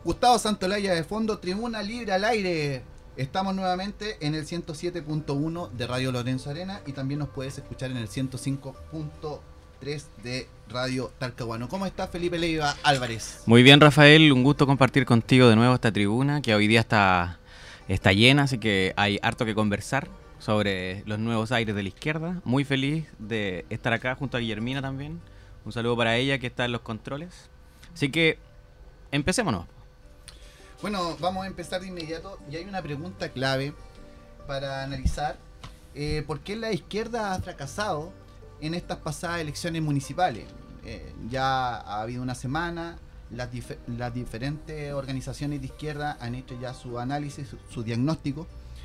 Gustavo Santolaya de fondo, Tribuna Libre al aire. Estamos nuevamente en el 107.1 de Radio Lorenzo Arena y también nos puedes escuchar en el 105.3 de Radio Talcahuano. ¿Cómo está Felipe Leiva Álvarez? Muy bien, Rafael, un gusto compartir contigo de nuevo esta tribuna que hoy día está llena, así que hay harto que conversar sobre los nuevos aires de la izquierda. Muy feliz de estar acá junto a Guillermina también. Un saludo para ella que está en los controles. Así que empecémonos. Bueno, vamos a empezar de inmediato y hay una pregunta clave para analizar. ¿Por qué la izquierda ha fracasado en estas pasadas elecciones municipales? Ya ha habido una semana, las diferentes organizaciones de izquierda han hecho ya su análisis, su diagnóstico.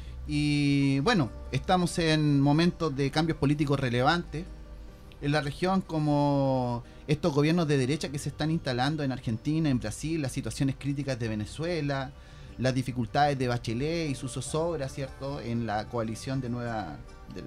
Y bueno, estamos en momentos de cambios políticos relevantes en la región, como estos gobiernos de derecha que se están instalando en Argentina, en Brasil, las situaciones críticas de Venezuela, las dificultades de Bachelet y su zozobra, ¿cierto?, en la coalición de la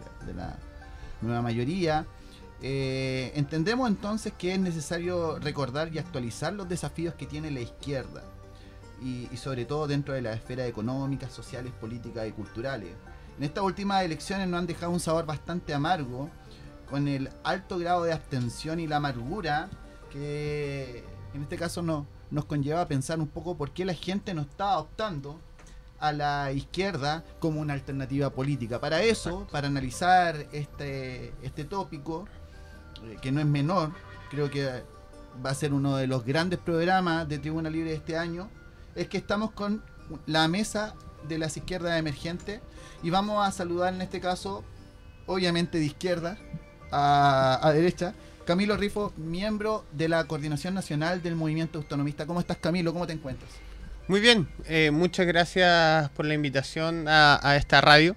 nueva mayoría. Entendemos entonces que es necesario recordar y actualizar los desafíos que tiene la izquierda y sobre todo dentro de las esferas económicas, sociales, políticas y culturales. En estas últimas elecciones nos han dejado un sabor bastante amargo, con el alto grado de abstención y la amargura que en este caso nos conlleva a pensar un poco por qué la gente no está optando a la izquierda como una alternativa política. Para eso, para analizar este tópico, que no es menor, creo que va a ser uno de los grandes programas de Tribuna Libre de este año, es que estamos con la mesa de las izquierdas emergentes y vamos a saludar en este caso, obviamente de izquierda a derecha, Camilo Rifo, miembro de la Coordinación Nacional del Movimiento Autonomista. ¿Cómo estás, Camilo? ¿Cómo te encuentras? Muy bien, muchas gracias por la invitación a esta radio.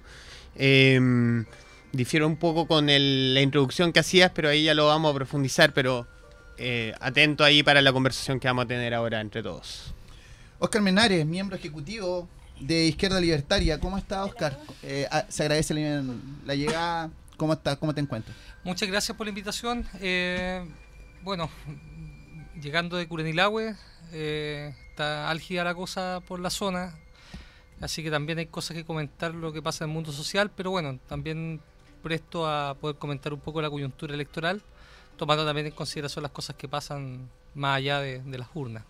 Difiero un poco con la introducción que hacías, pero ahí ya lo vamos a profundizar, pero atento ahí para la conversación que vamos a tener ahora entre todos. Óscar Menares, miembro ejecutivo de Izquierda Libertaria. ¿Cómo está, Óscar? Se agradece la llegada. ¿Cómo estás? ¿Cómo te encuentras? Muchas gracias por la invitación. Bueno, llegando de Curanilahue, está álgida la cosa por la zona, así que también hay cosas que comentar lo que pasa en el mundo social, pero bueno, también presto a poder comentar un poco la coyuntura electoral, tomando también en consideración las cosas que pasan más allá de las urnas.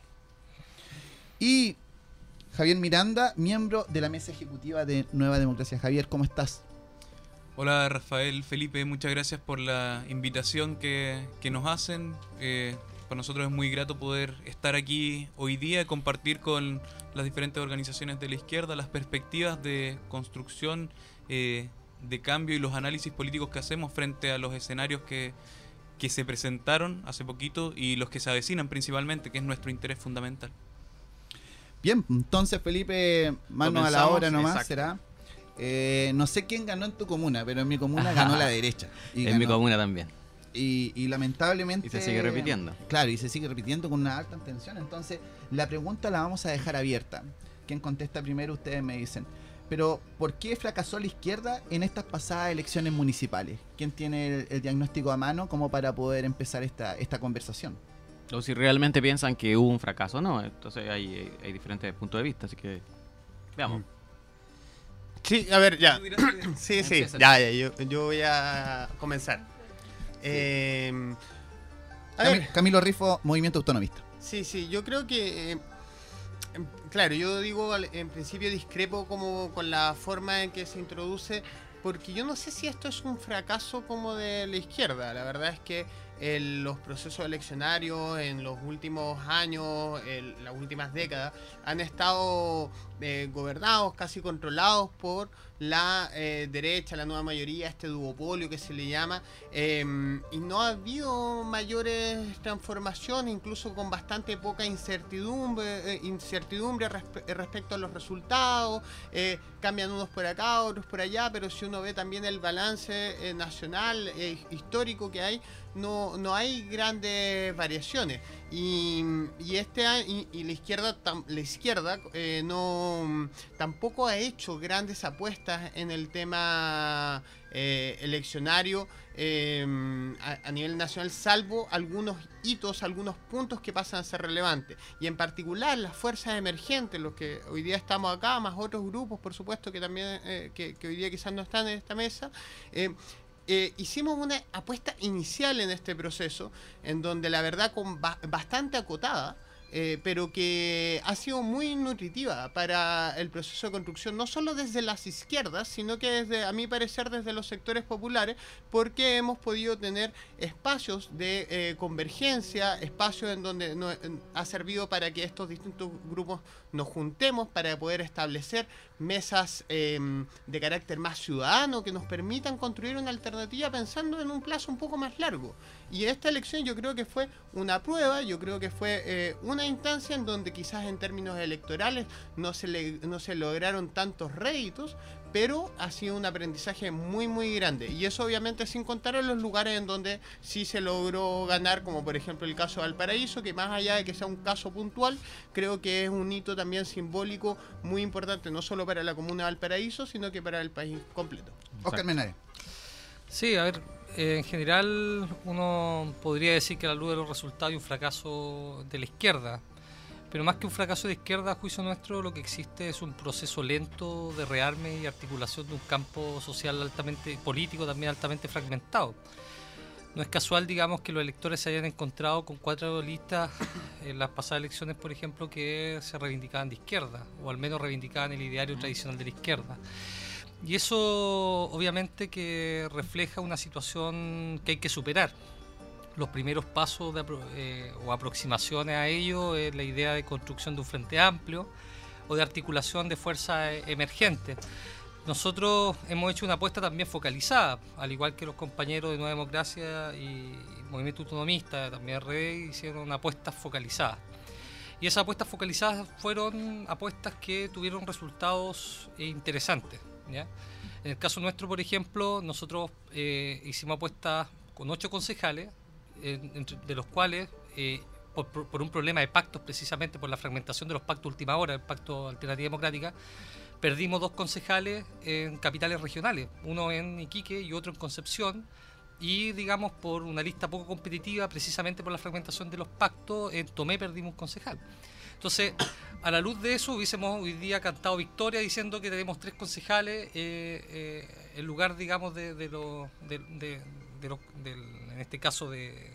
Y Javier Miranda, miembro de la mesa ejecutiva de Nueva Democracia. Javier, ¿cómo estás? Hola Rafael, Felipe, muchas gracias por la invitación que nos hacen. Para nosotros es muy grato poder estar aquí hoy día, compartir con las diferentes organizaciones de la izquierda las perspectivas de construcción, de cambio y los análisis políticos que hacemos frente a los escenarios que se presentaron hace poquito y los que se avecinan principalmente, que es nuestro interés fundamental. Bien, entonces Felipe, mano a la obra nomás, exacto. será. No sé quién ganó en tu comuna, pero en mi comuna ganó la derecha. En mi comuna también. Y lamentablemente... Y se sigue repitiendo. Claro, y se sigue repitiendo con una alta tensión. Entonces, la pregunta la vamos a dejar abierta. Quien contesta primero, ustedes me dicen. Pero, ¿por qué fracasó la izquierda en estas pasadas elecciones municipales? ¿Quién tiene el diagnóstico a mano como para poder empezar esta conversación? O si realmente piensan que hubo un fracaso o no. Entonces hay diferentes puntos de vista, así que veamos. Sí, a ver, ya. Sí, Empieza. ya, yo voy a comenzar. A ver, Camilo Rifo, Movimiento Autonomista. sí, yo creo que, claro, yo digo, en principio discrepo como con la forma en que se introduce, porque yo no sé si esto es un fracaso como de la izquierda. La verdad es que los procesos eleccionarios en los últimos años, las últimas décadas, han estado gobernados, casi controlados por la derecha, la nueva mayoría, este duopolio que se le llama, y no ha habido mayores transformaciones, incluso con bastante poca incertidumbre respecto a los resultados. Cambian unos por acá, otros por allá, pero si uno ve también el balance nacional, histórico que hay, no hay grandes variaciones. Y la izquierda, no tampoco ha hecho grandes apuestas en el tema eleccionario a nivel nacional, salvo algunos hitos, algunos puntos que pasan a ser relevantes. Y en particular las fuerzas emergentes, los que hoy día estamos acá, más otros grupos, por supuesto, que también que hoy día quizás no están en esta mesa. Hicimos una apuesta inicial en este proceso, en donde la verdad bastante acotada, pero que ha sido muy nutritiva para el proceso de construcción, no solo desde las izquierdas, sino que a mi parecer desde los sectores populares, porque hemos podido tener espacios de convergencia, espacios en donde ha servido para que estos distintos grupos nos juntemos para poder establecer mesas de carácter más ciudadano que nos permitan construir una alternativa pensando en un plazo un poco más largo. Y esta elección yo creo que fue una prueba, yo creo que fue una instancia en donde quizás en términos electorales no se lograron tantos réditos, pero ha sido un aprendizaje muy muy grande, y eso obviamente sin contar en los lugares en donde sí se logró ganar, como por ejemplo el caso de Valparaíso, que más allá de que sea un caso puntual, creo que es un hito también simbólico muy importante, no solo para la comuna de Valparaíso, sino que para el país completo. Oscar Menares. Sí, a ver, en general uno podría decir que a la luz de los resultados hay un fracaso de la izquierda. Pero más que un fracaso de izquierda, a juicio nuestro, lo que existe es un proceso lento de rearme y articulación de un campo social altamente político, también altamente fragmentado. No es casual, digamos, que los electores se hayan encontrado con 4 listas en las pasadas elecciones, por ejemplo, que se reivindicaban de izquierda, o al menos reivindicaban el ideario tradicional de la izquierda. Y eso obviamente que refleja una situación que hay que superar. Los primeros pasos o aproximaciones a ello es la idea de construcción de un frente amplio o de articulación de fuerzas emergentes. Nosotros hemos hecho una apuesta también focalizada, al igual que los compañeros de Nueva Democracia y Movimiento Autonomista, también RD, hicieron una apuesta focalizada. Y esas apuestas focalizadas fueron apuestas que tuvieron resultados interesantes, ¿ya? En el caso nuestro, por ejemplo, nosotros hicimos apuestas con 8 concejales, de los cuales, por un problema de pactos, precisamente por la fragmentación de los pactos última hora, el pacto Alternativa Democrática, perdimos 2 concejales en capitales regionales, uno en Iquique y otro en Concepción, y digamos por una lista poco competitiva, precisamente por la fragmentación de los pactos, en Tomé perdimos un concejal. Entonces, a la luz de eso, hubiésemos hoy día cantado victoria diciendo que tenemos 3 concejales en lugar, digamos, en este caso de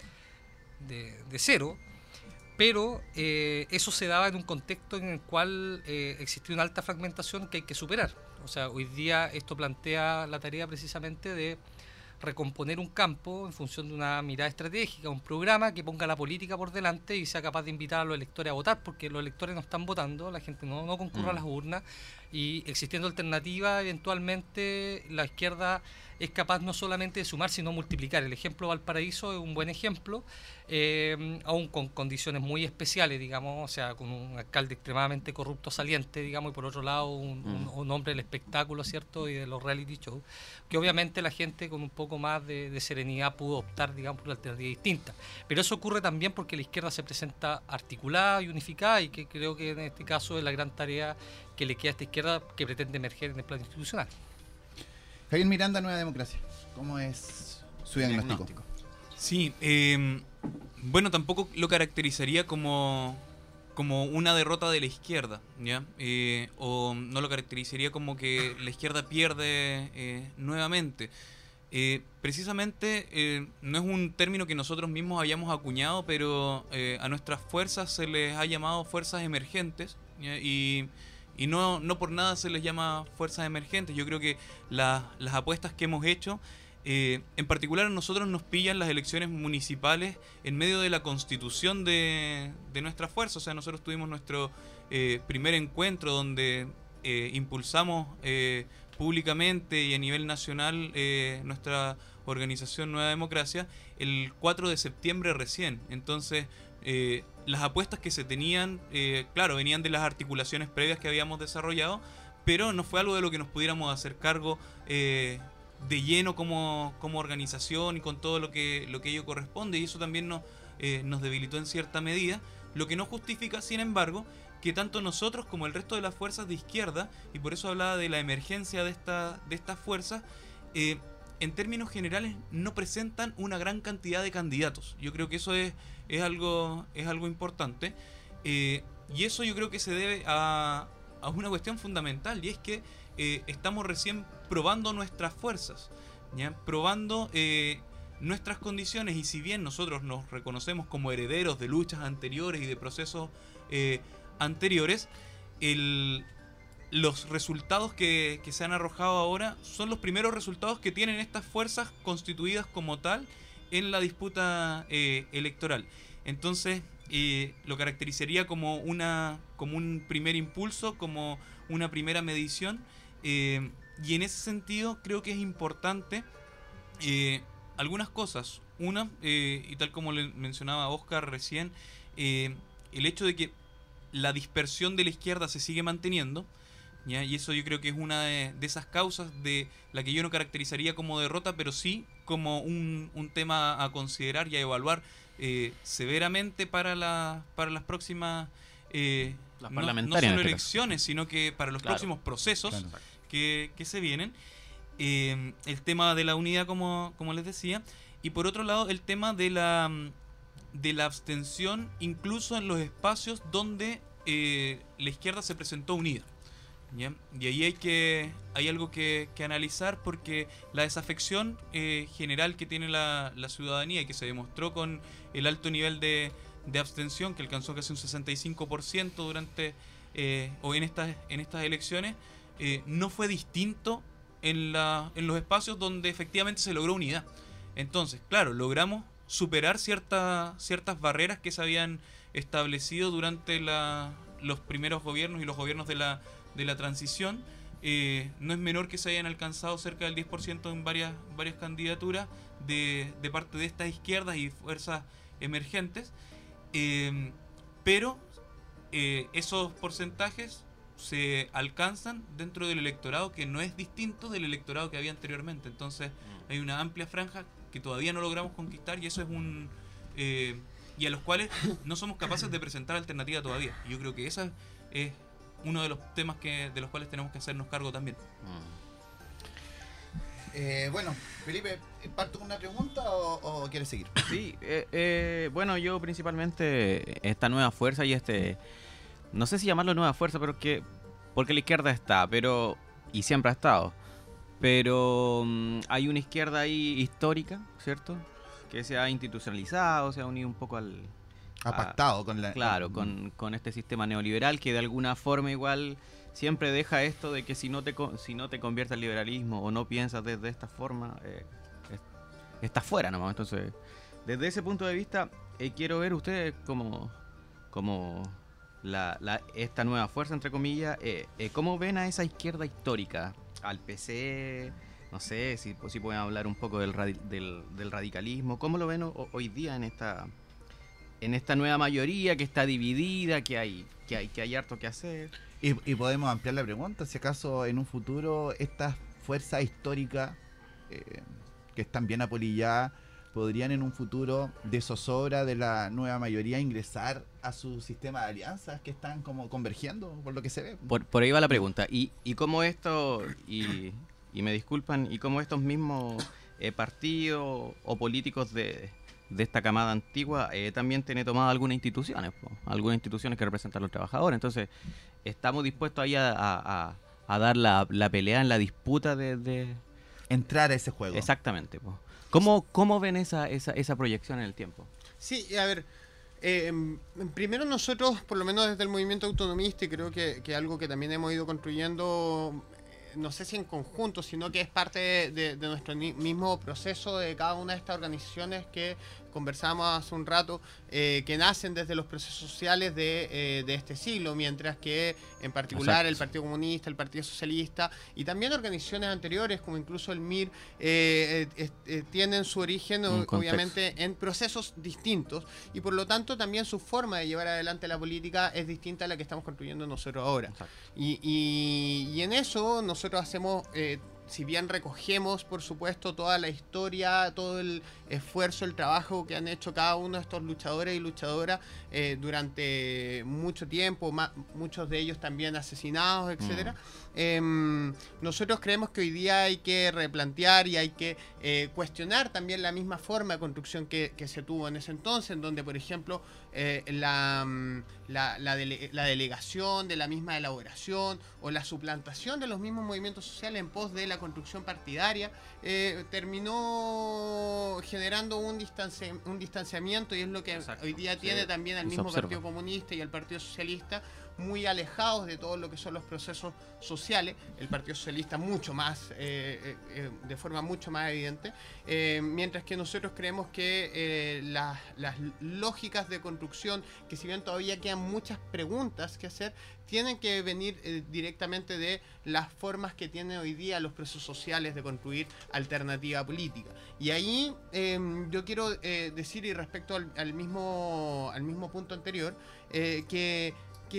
0, pero eso se daba en un contexto en el cual existía una alta fragmentación que hay que superar. O sea, hoy día esto plantea la tarea precisamente de recomponer un campo en función de una mirada estratégica, un programa que ponga la política por delante y sea capaz de invitar a los electores a votar, porque los electores no están votando, la gente no concurre a las urnas, y existiendo alternativa, eventualmente la izquierda es capaz no solamente de sumar, sino multiplicar. El ejemplo de Valparaíso es un buen ejemplo, aún con condiciones muy especiales, digamos, o sea, con un alcalde extremadamente corrupto saliente, digamos, y por otro lado un hombre del espectáculo, ¿cierto?, y de los reality shows, que obviamente la gente con un poco más de serenidad pudo optar, digamos, por una alternativa distinta. Pero eso ocurre también porque la izquierda se presenta articulada y unificada, y que creo que en este caso es la gran tarea que le queda a esta izquierda que pretende emerger en el plano institucional. Javier Miranda, Nueva Democracia, ¿cómo es su diagnóstico? Sí, bueno, tampoco lo caracterizaría como una derrota de la izquierda, ¿ya? O no lo caracterizaría como que la izquierda pierde nuevamente. Precisamente no es un término que nosotros mismos hayamos acuñado, pero a nuestras fuerzas se les ha llamado fuerzas emergentes, ¿ya? Y no por nada se les llama fuerzas emergentes. Yo creo que las apuestas que hemos hecho, en particular a nosotros nos pillan las elecciones municipales en medio de la constitución de nuestra fuerza. O sea, nosotros tuvimos nuestro primer encuentro donde impulsamos públicamente y a nivel nacional nuestra organización Nueva Democracia el 4 de septiembre recién. Entonces, las apuestas que se tenían, claro, venían de las articulaciones previas que habíamos desarrollado, pero no fue algo de lo que nos pudiéramos hacer cargo de lleno como organización y con todo lo que ello corresponde, y eso también nos debilitó en cierta medida, lo que no justifica, sin embargo, que tanto nosotros como el resto de las fuerzas de izquierda, y por eso hablaba de la emergencia de estas fuerzas, en términos generales no presentan una gran cantidad de candidatos. Yo creo que eso es algo importante, y eso yo creo que se debe a una cuestión fundamental, y es que estamos recién probando nuestras fuerzas, ¿ya? Probando nuestras condiciones, y si bien nosotros nos reconocemos como herederos de luchas anteriores y de procesos anteriores, los resultados que se han arrojado ahora son los primeros resultados que tienen estas fuerzas constituidas como tal en la disputa electoral. Entonces lo caracterizaría como un primer impulso, como una primera medición, y en ese sentido creo que es importante algunas cosas. Una, y tal como le mencionaba Oscar recién, el hecho de que la dispersión de la izquierda se sigue manteniendo, ¿ya? Y eso yo creo que es una de esas causas de la que yo no caracterizaría como derrota, pero sí como un tema a considerar y a evaluar severamente para las próximas Las no parlamentarias, solo en este elecciones, sino que para los próximos procesos que se vienen. El tema de la unidad, como les decía, y por otro lado el tema de la abstención, incluso en los espacios donde la izquierda se presentó unida, ¿ya? Y ahí hay algo que analizar, porque la desafección general que tiene la ciudadanía, y que se demostró con el alto nivel de abstención, que alcanzó casi un 65% durante o en estas elecciones, no fue distinto en los espacios donde efectivamente se logró unidad. Entonces, claro, logramos superar ciertas barreras que se habían establecido durante los primeros gobiernos y los gobiernos de la transición. No es menor que se hayan alcanzado cerca del 10% en varias candidaturas de parte de estas izquierdas y fuerzas emergentes, pero esos porcentajes se alcanzan dentro del electorado que no es distinto del electorado que había anteriormente. Entonces hay una amplia franja que todavía no logramos conquistar, y eso es y a los cuales no somos capaces de presentar alternativa todavía. Y yo creo que ese es uno de los temas de los cuales tenemos que hacernos cargo también. Bueno, Felipe, ¿parto con una pregunta o quieres seguir? Sí, bueno, yo principalmente esta nueva fuerza y no sé si llamarlo nueva fuerza, pero porque la izquierda está, y siempre ha estado, pero hay una izquierda ahí histórica, ¿cierto? Que se ha institucionalizado, se ha unido un poco Ha pactado con la... Claro, con este sistema neoliberal que de alguna forma igual siempre deja esto de que si no te conviertes al liberalismo o no piensas desde esta forma, estás fuera nomás. Entonces, desde ese punto de vista, quiero ver ustedes como esta nueva fuerza, entre comillas, ¿cómo ven a esa izquierda histórica? Al PC, no sé si pueden hablar un poco del radicalismo. ¿Cómo lo ven hoy día en esta nueva mayoría que está dividida, que hay harto que hacer? Y podemos ampliar la pregunta, si acaso en un futuro estas fuerzas históricas que están bien apolilladas podrían en un futuro de zozobra de la nueva mayoría ingresar a su sistema de alianzas que están como convergiendo, por lo que se ve. Por ahí va la pregunta. Y cómo esto, y me disculpan, y cómo estos mismos partidos o políticos de esta camada antigua también tienen tomado algunas instituciones que representan a los trabajadores. Entonces, estamos dispuestos ahí a dar la pelea en la disputa de entrar a ese juego. Exactamente. ¿Cómo ven esa proyección en el tiempo? Sí, a ver, primero nosotros, por lo menos desde el movimiento autonomista, y creo que algo que también hemos ido construyendo, no sé si en conjunto, sino que es parte de nuestro mismo proceso de cada una de estas organizaciones que conversábamos hace un rato, que nacen desde los procesos sociales de este siglo, mientras que en particular el Partido Comunista, el Partido Socialista y también organizaciones anteriores como incluso el MIR tienen su origen obviamente en procesos distintos, y por lo tanto también su forma de llevar adelante la política es distinta a la que estamos construyendo nosotros ahora. Y en eso nosotros hacemos si bien recogemos, por supuesto, toda la historia, todo el esfuerzo, el trabajo que han hecho cada uno de estos luchadores y luchadoras durante mucho tiempo, muchos de ellos también asesinados, etcétera. Nosotros creemos que hoy día hay que replantear y hay que cuestionar también la misma forma de construcción que se tuvo en ese entonces, en donde, por ejemplo, la delegación de la misma elaboración o la suplantación de los mismos movimientos sociales en pos de la construcción partidaria terminó generando un distanciamiento, y es lo que Exacto. hoy día tiene también al se mismo observa. Partido Comunista y al Partido Socialista, muy alejados de todo lo que son los procesos sociales. El Partido Socialista mucho más, de forma mucho más evidente, mientras que nosotros creemos que las lógicas de construcción, que si bien todavía quedan muchas preguntas que hacer, tienen que venir directamente de las formas que tienen hoy día los procesos sociales de construir alternativa política. Y ahí yo quiero decir, y respecto al mismo punto anterior, que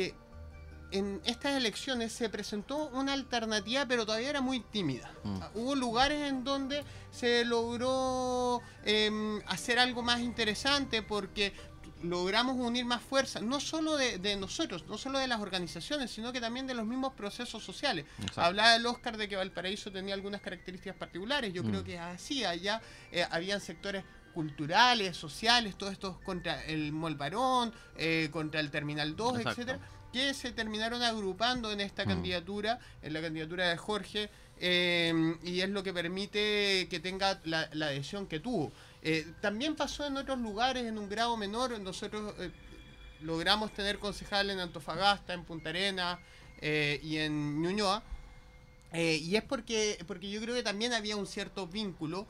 en estas elecciones se presentó una alternativa, pero todavía era muy tímida. Hubo lugares en donde se logró hacer algo más interesante, porque logramos unir más fuerzas, no solo de nosotros, no solo de las organizaciones, sino que también de los mismos procesos sociales. Exacto. Hablaba el Oscar de que Valparaíso tenía algunas características particulares. Yo creo que así allá habían sectores culturales, sociales, todos estos contra el Mall Barón, contra el Terminal 2, Exacto. etcétera, que se terminaron agrupando en esta candidatura, en la candidatura de Jorge, y es lo que permite que tenga la adhesión que tuvo. También pasó en otros lugares en un grado menor. Nosotros logramos tener concejal en Antofagasta, en Punta Arenas y en Ñuñoa. Y es porque yo creo que también había un cierto vínculo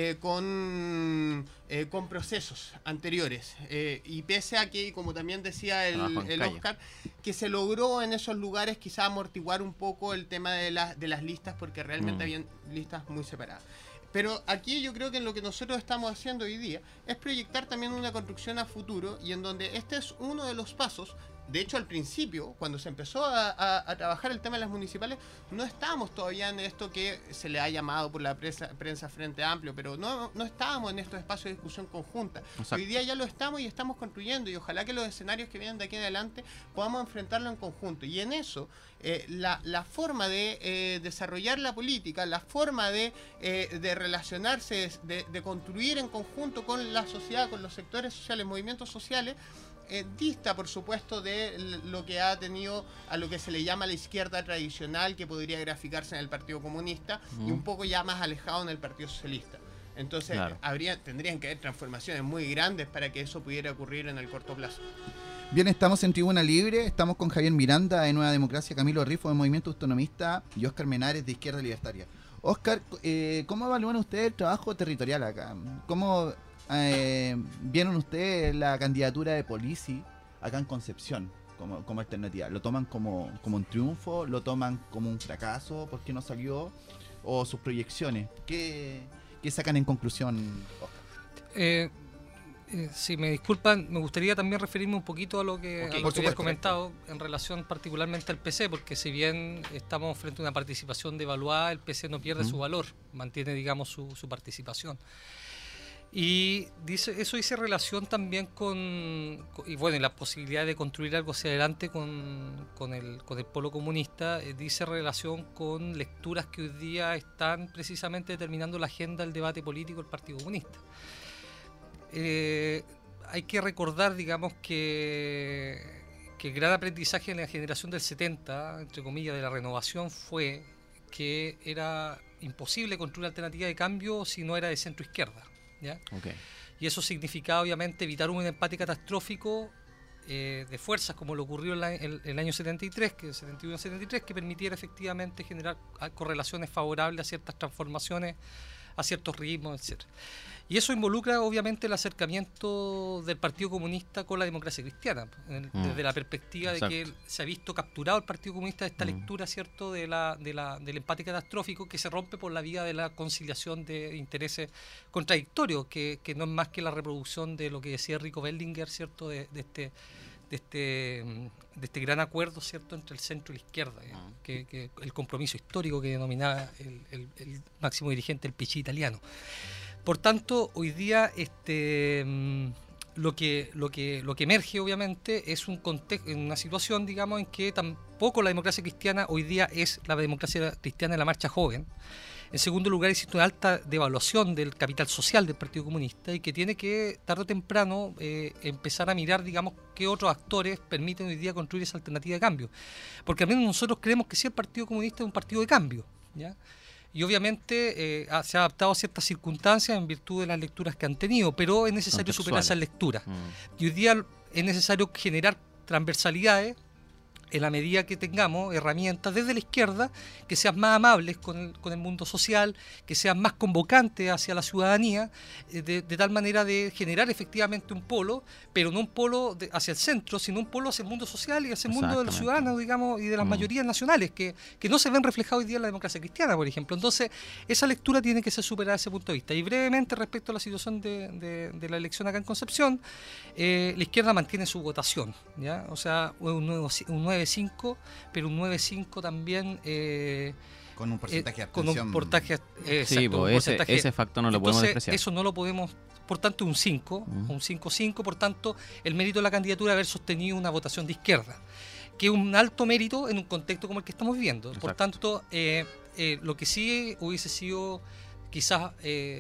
con procesos anteriores. Y pese a que, como también decía Trabajo en el calle. Oscar, que se logró en esos lugares quizá amortiguar un poco el tema de las listas, porque realmente habían listas muy separadas. Pero aquí yo creo que lo que nosotros estamos haciendo hoy día es proyectar también una construcción a futuro, y en donde este es uno de los pasos. De hecho, al principio, cuando se empezó a trabajar el tema de las municipales, no estábamos todavía en esto que se le ha llamado por la prensa Frente Amplio, pero no estábamos en estos espacios de discusión conjunta. Exacto. Hoy día ya lo estamos y estamos construyendo, y ojalá que los escenarios que vienen de aquí en adelante podamos enfrentarlo en conjunto. Y en eso, la forma de desarrollar la política, la forma de relacionarse, de construir en conjunto con la sociedad, con los sectores sociales, movimientos sociales, dista, por supuesto, de lo que ha tenido a lo que se le llama la izquierda tradicional, que podría graficarse en el Partido Comunista, y un poco ya más alejado en el Partido Socialista. Entonces, Claro. tendrían que haber transformaciones muy grandes para que eso pudiera ocurrir en el corto plazo. Bien, estamos en Tribuna Libre, estamos con Javier Miranda de Nueva Democracia, Camilo Rifo de Movimiento Autonomista y Óscar Menares de Izquierda Libertaria. Óscar, ¿cómo evalúan ustedes el trabajo territorial acá? ¿Cómo vieron ustedes la candidatura de Polisi acá en Concepción como alternativa? ¿Lo toman como un triunfo? ¿Lo toman como un fracaso? ¿Por qué no salió? ¿O sus proyecciones? ¿Qué sacan en conclusión, Óscar? Si me disculpan, me gustaría también referirme un poquito a lo que, Ok, a lo por que habías supuesto. comentado en relación particularmente al PC, porque si bien estamos frente a una participación devaluada, el PC no pierde su valor, mantiene, digamos, su participación. Y eso dice relación también y bueno, y la posibilidad de construir algo hacia adelante con el polo comunista, dice relación con lecturas que hoy día están precisamente determinando la agenda del debate político del Partido Comunista. Hay que recordar, digamos, que el gran aprendizaje en la generación del 70, entre comillas, de la renovación, fue que era imposible construir una alternativa de cambio si no era de centro-izquierda, ¿ya? Okay. Y eso significaba, obviamente, evitar un empate catastrófico de fuerzas, como lo ocurrió en el año 73, que 71-73, que permitiera efectivamente generar correlaciones favorables a ciertas transformaciones, a ciertos ritmos, etc. Y eso involucra, obviamente, el acercamiento del Partido Comunista con la democracia cristiana, desde la perspectiva de que se ha visto capturado el Partido Comunista de esta lectura, ¿cierto?, del empate catastrófico, que se rompe por la vía de la conciliación de intereses contradictorios, que no es más que la reproducción de lo que decía Rico Bellinger, ¿cierto?, de este gran acuerdo, ¿cierto?, entre el centro y la izquierda, que el compromiso histórico que denominaba el máximo dirigente, el Pichí italiano. Por tanto, hoy día lo que emerge, obviamente, es un contexto, una situación, digamos, en que tampoco la democracia cristiana hoy día es la democracia cristiana de la marcha joven. En segundo lugar, existe una alta devaluación del capital social del Partido Comunista y que tiene que, tarde o temprano, empezar a mirar, digamos, qué otros actores permiten hoy día construir esa alternativa de cambio. Porque al menos nosotros creemos que sí, el Partido Comunista es un partido de cambio, ¿ya? Y obviamente se ha adaptado a ciertas circunstancias en virtud de las lecturas que han tenido, pero es necesario superar esas lecturas. Y hoy día es necesario generar transversalidades en la medida que tengamos herramientas desde la izquierda que sean más amables con el mundo social, que sean más convocantes hacia la ciudadanía, de tal manera de generar efectivamente un polo, pero no un polo hacia el centro, sino un polo hacia el mundo social y hacia el mundo de los ciudadanos, digamos, y de las mayorías nacionales, que no se ven reflejados hoy día en la democracia cristiana, por ejemplo. Entonces, esa lectura tiene que ser superada desde ese punto de vista. Y brevemente, respecto a la situación de la elección acá en Concepción, la izquierda mantiene su votación, ¿ya? O sea, un 9-5, pero un 9-5 también con un porcentaje de con abstención. un porcentaje, sí, pues ese factor no lo podemos despreciar. Eso no lo podemos, por tanto, un 5, un 5-5, por tanto, el mérito de la candidatura de haber sostenido una votación de izquierda, que es un alto mérito en un contexto como el que estamos viviendo. Exacto. Por tanto, lo que sí hubiese sido quizás,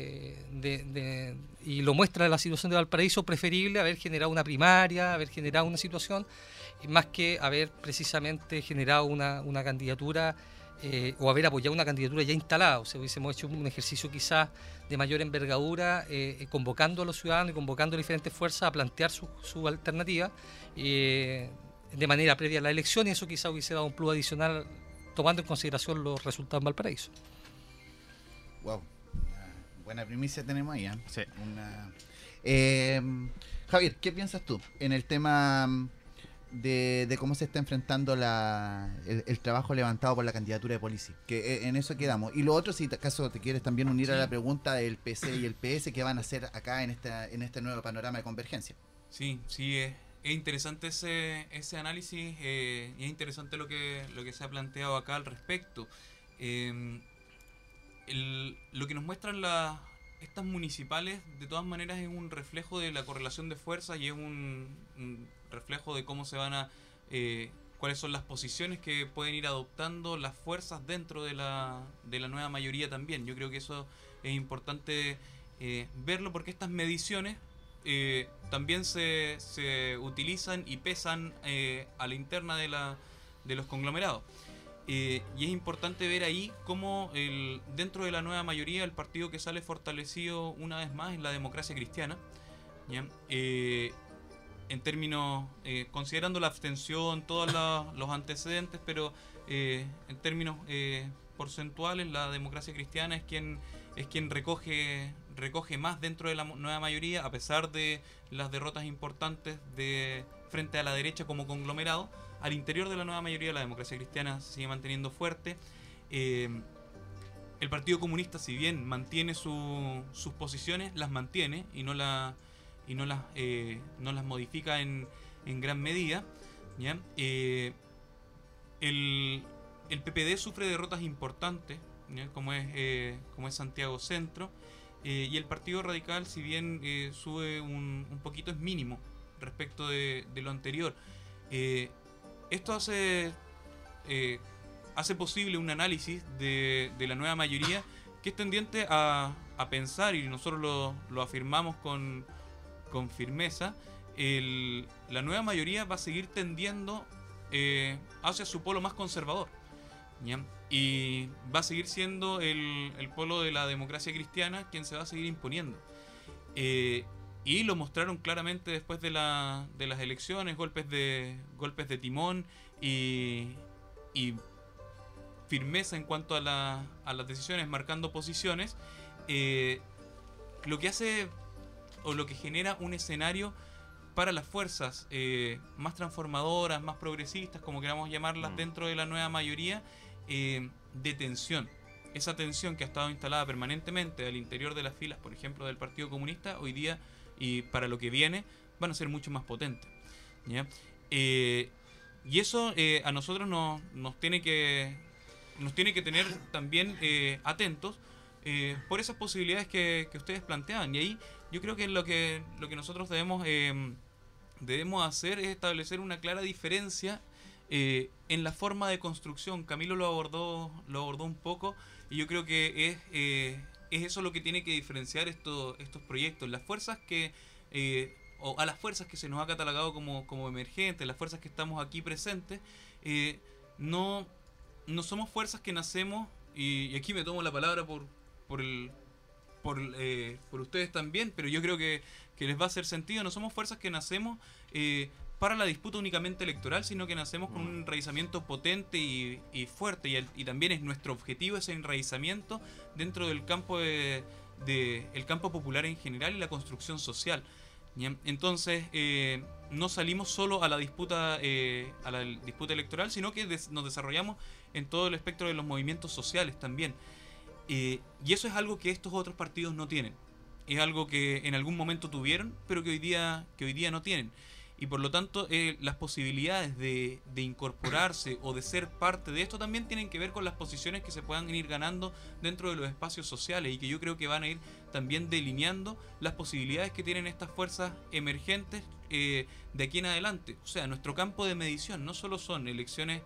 y lo muestra la situación de Valparaíso, preferible haber generado una primaria, haber generado una situación, más que haber precisamente generado una candidatura o haber apoyado una candidatura ya instalada. O sea, hubiésemos hecho un ejercicio quizás de mayor envergadura, convocando a los ciudadanos y convocando a diferentes fuerzas a plantear su alternativa de manera previa a la elección, y eso quizás hubiese dado un plus adicional tomando en consideración los resultados en Valparaíso. Wow, buena primicia tenemos ahí, ¿eh? Sí. Javier, ¿qué piensas tú en el tema de cómo se está enfrentando el trabajo levantado por la candidatura de Polici? Que en eso quedamos. Y lo otro, si acaso te quieres también unir a la pregunta del PC y el PS, ¿qué van a hacer acá en este nuevo panorama de convergencia? Sí, es interesante ese análisis, y es interesante lo que se ha planteado acá al respecto. Lo que nos muestran estas municipales, de todas maneras, es un reflejo de la correlación de fuerzas y es un reflejo de cómo se van cuáles son las posiciones que pueden ir adoptando las fuerzas dentro de la nueva mayoría también. Yo creo que eso es importante verlo, porque estas mediciones también se utilizan y pesan a la interna de los conglomerados. Y es importante ver ahí cómo dentro de la nueva mayoría el partido que sale fortalecido una vez más es la democracia cristiana, ¿ya? En términos, considerando la abstención, todos los antecedentes, pero en términos porcentuales, la democracia cristiana es quien recoge más dentro de la nueva mayoría, a pesar de las derrotas importantes frente a la derecha como conglomerado. Al interior de la nueva mayoría, la democracia cristiana se sigue manteniendo fuerte. El Partido Comunista, si bien mantiene sus posiciones, las mantiene y no las modifica en gran medida, ¿ya? El PPD sufre derrotas importantes, ¿ya? Como es Santiago Centro, y el Partido Radical, si bien sube un poquito, es mínimo respecto de lo anterior. Esto hace posible un análisis de la nueva mayoría que es tendiente a pensar, y nosotros lo afirmamos con firmeza, la nueva mayoría va a seguir tendiendo hacia su polo más conservador, ¿ya? Y va a seguir siendo el polo de la democracia cristiana quien se va a seguir imponiendo. Y lo mostraron claramente después de las elecciones, golpes de timón y firmeza en cuanto a las decisiones, marcando posiciones, lo que hace o lo que genera un escenario para las fuerzas más transformadoras, más progresistas, como queramos llamarlas, dentro de la nueva mayoría, de tensión. Esa tensión que ha estado instalada permanentemente al interior de las filas, por ejemplo, del Partido Comunista, hoy día y para lo que viene van a ser mucho más potentes, ¿ya? Y eso a nosotros nos tiene que tener también atentos por esas posibilidades que ustedes planteaban. Y ahí yo creo que lo que nosotros debemos hacer es establecer una clara diferencia en la forma de construcción. Camilo lo abordó un poco, y yo creo que es eso lo que tiene que diferenciar estos proyectos. Las fuerzas o a las fuerzas que se nos ha catalogado como emergentes, las fuerzas que estamos aquí presentes, no somos fuerzas que nacemos, y aquí me tomo la palabra por ustedes también, pero yo creo que les va a hacer sentido. No somos fuerzas que nacemos para la disputa únicamente electoral, sino que nacemos con un enraizamiento potente y fuerte, y también es nuestro objetivo ese enraizamiento dentro del campo el campo popular en general y la construcción social. Entonces no salimos solo a la disputa electoral, sino que nos desarrollamos en todo el espectro de los movimientos sociales también. Y eso es algo que estos otros partidos no tienen. Es algo que en algún momento tuvieron, pero que hoy día no tienen. Y por lo tanto, las posibilidades de incorporarse o de ser parte de esto también tienen que ver con las posiciones que se puedan ir ganando dentro de los espacios sociales, y que yo creo que van a ir también delineando las posibilidades que tienen estas fuerzas emergentes de aquí en adelante. O sea, nuestro campo de medición no solo son elecciones,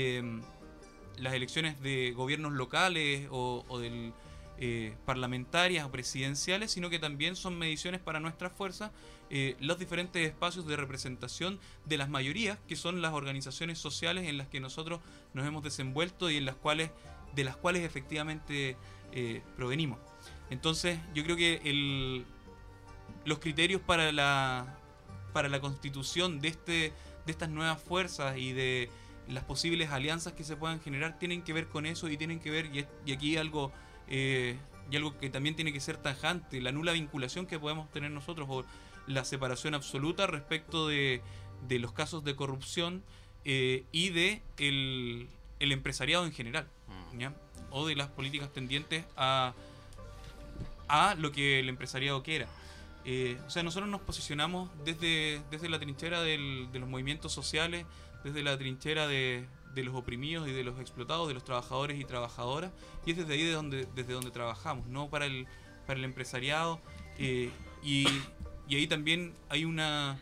las elecciones de gobiernos locales o del parlamentarias o presidenciales, sino que también son mediciones para nuestras fuerzas los diferentes espacios de representación de las mayorías, que son las organizaciones sociales en las que nosotros nos hemos desenvuelto y de las cuales efectivamente provenimos. Entonces yo creo que los criterios para la constitución de estas nuevas fuerzas y de las posibles alianzas que se puedan generar tienen que ver con eso, y tienen que ver, y aquí algo que también tiene que ser tajante, la nula vinculación que podemos tener nosotros, o la separación absoluta respecto de los casos de corrupción y de el empresariado en general, ¿ya? O de las políticas tendientes a lo que el empresariado quiera. O sea, nosotros nos posicionamos desde la trinchera de los movimientos sociales, desde la trinchera de los oprimidos y de los explotados, de los trabajadores y trabajadoras, y es desde ahí desde donde trabajamos, no para el empresariado, y ahí también hay una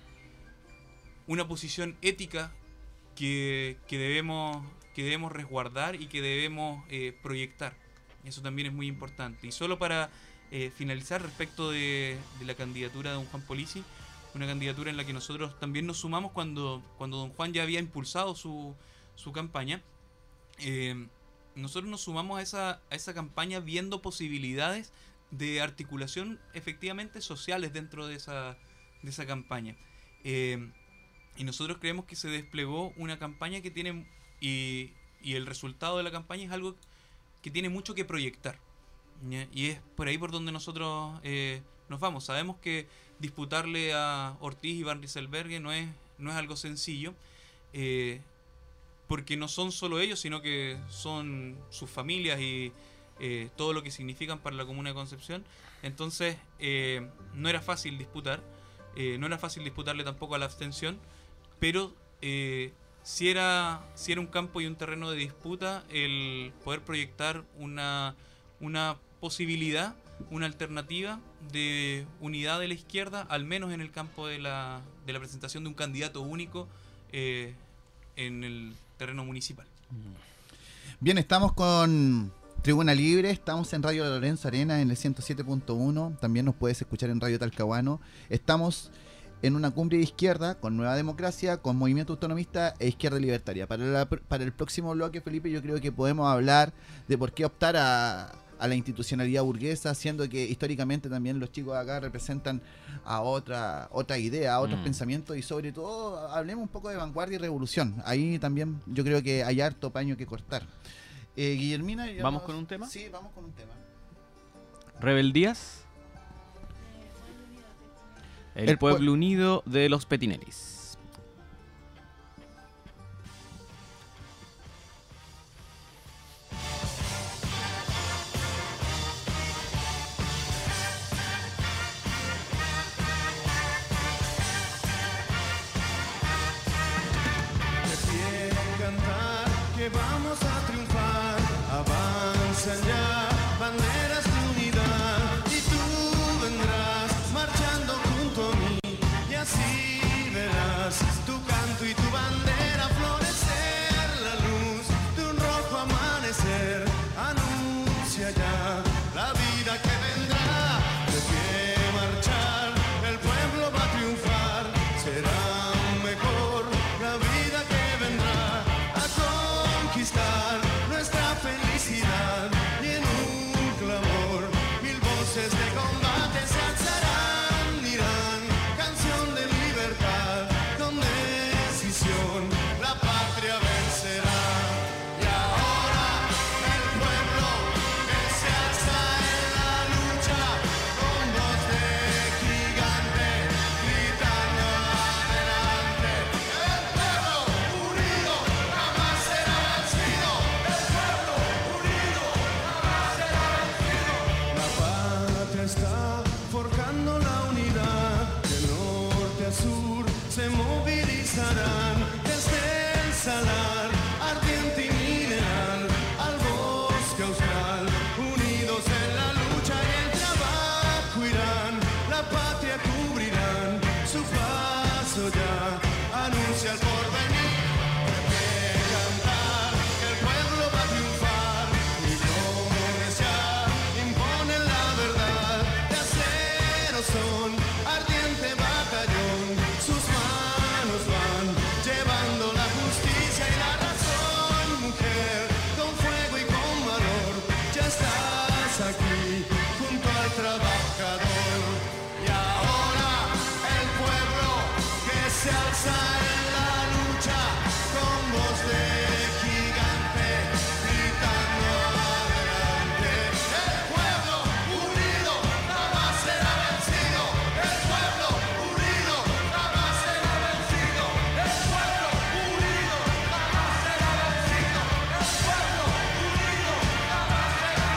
posición ética que debemos resguardar y que debemos proyectar. Eso también es muy importante. Y solo para finalizar respecto de la candidatura de don Juan Polisi, una candidatura en la que nosotros también nos sumamos cuando don Juan ya había impulsado su campaña. Nosotros nos sumamos a esa campaña viendo posibilidades de articulación efectivamente sociales dentro de esa campaña. Y nosotros creemos que se desplegó una campaña que tiene, y el resultado de la campaña es algo que tiene mucho que proyectar, ¿ya? Y es por ahí por donde nosotros nos vamos. Sabemos que disputarle a Ortiz y Van Rieselberghe no es algo sencillo, porque no son solo ellos, sino que son sus familias y todo lo que significan para la comuna de Concepción. Entonces no era fácil disputar, no era fácil disputarle tampoco a la abstención, pero si era un campo y un terreno de disputa el poder proyectar una posibilidad, una alternativa de unidad de la izquierda, al menos en el campo de la presentación de un candidato único en el terreno municipal. Bien, estamos con Tribuna Libre, estamos en Radio Lorenzo Arena en el 107.1, también nos puedes escuchar en Radio Talcahuano. Estamos en una cumbre de izquierda con Nueva Democracia, con Movimiento Autonomista e Izquierda Libertaria. Para el próximo bloque, Felipe, yo creo que podemos hablar de por qué optar a la institucionalidad burguesa, siendo que históricamente también los chicos acá representan a otra idea, a otros pensamientos, y sobre todo hablemos un poco de vanguardia y revolución. Ahí también yo creo que hay harto paño que cortar. Guillermina, ¿Vamos con un tema? Sí, vamos con un tema. Rebeldías. El pueblo unido de los Petinelis. trabajador. Y ahora el pueblo que se alza en la lucha con voz de gigante, gritando adelante. El pueblo unido jamás será vencido. El pueblo unido jamás será vencido. El pueblo unido jamás será vencido. El pueblo unido jamás será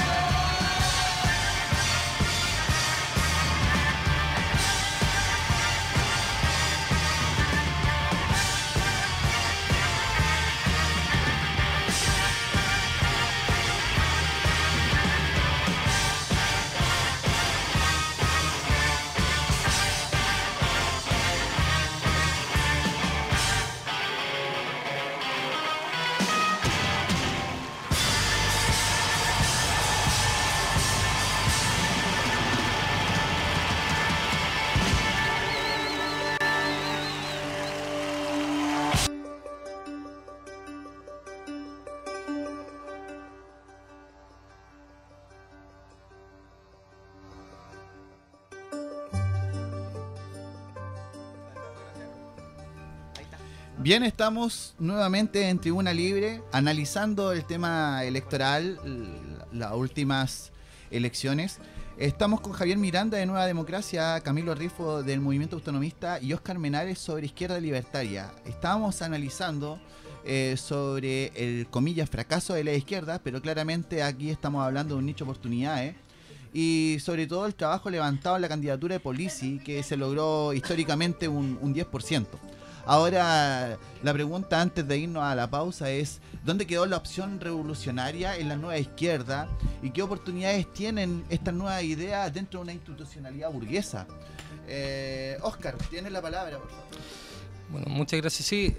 Bien, estamos nuevamente en Tribuna Libre analizando el tema electoral, las últimas elecciones. Estamos con Javier Miranda de Nueva Democracia, Camilo Rifo del Movimiento Autonomista y Óscar Menares sobre Izquierda Libertaria. Estábamos analizando sobre el, comillas, fracaso de la izquierda, pero claramente aquí estamos hablando de un nicho de oportunidades. Y sobre todo el trabajo levantado en la candidatura de Polisi, que se logró históricamente un 10%. Ahora, la pregunta antes de irnos a la pausa es: ¿dónde quedó la opción revolucionaria en la nueva izquierda? ¿Y qué oportunidades tienen estas nuevas ideas dentro de una institucionalidad burguesa? Óscar, tienes la palabra, por favor. Bueno, muchas gracias. Sí,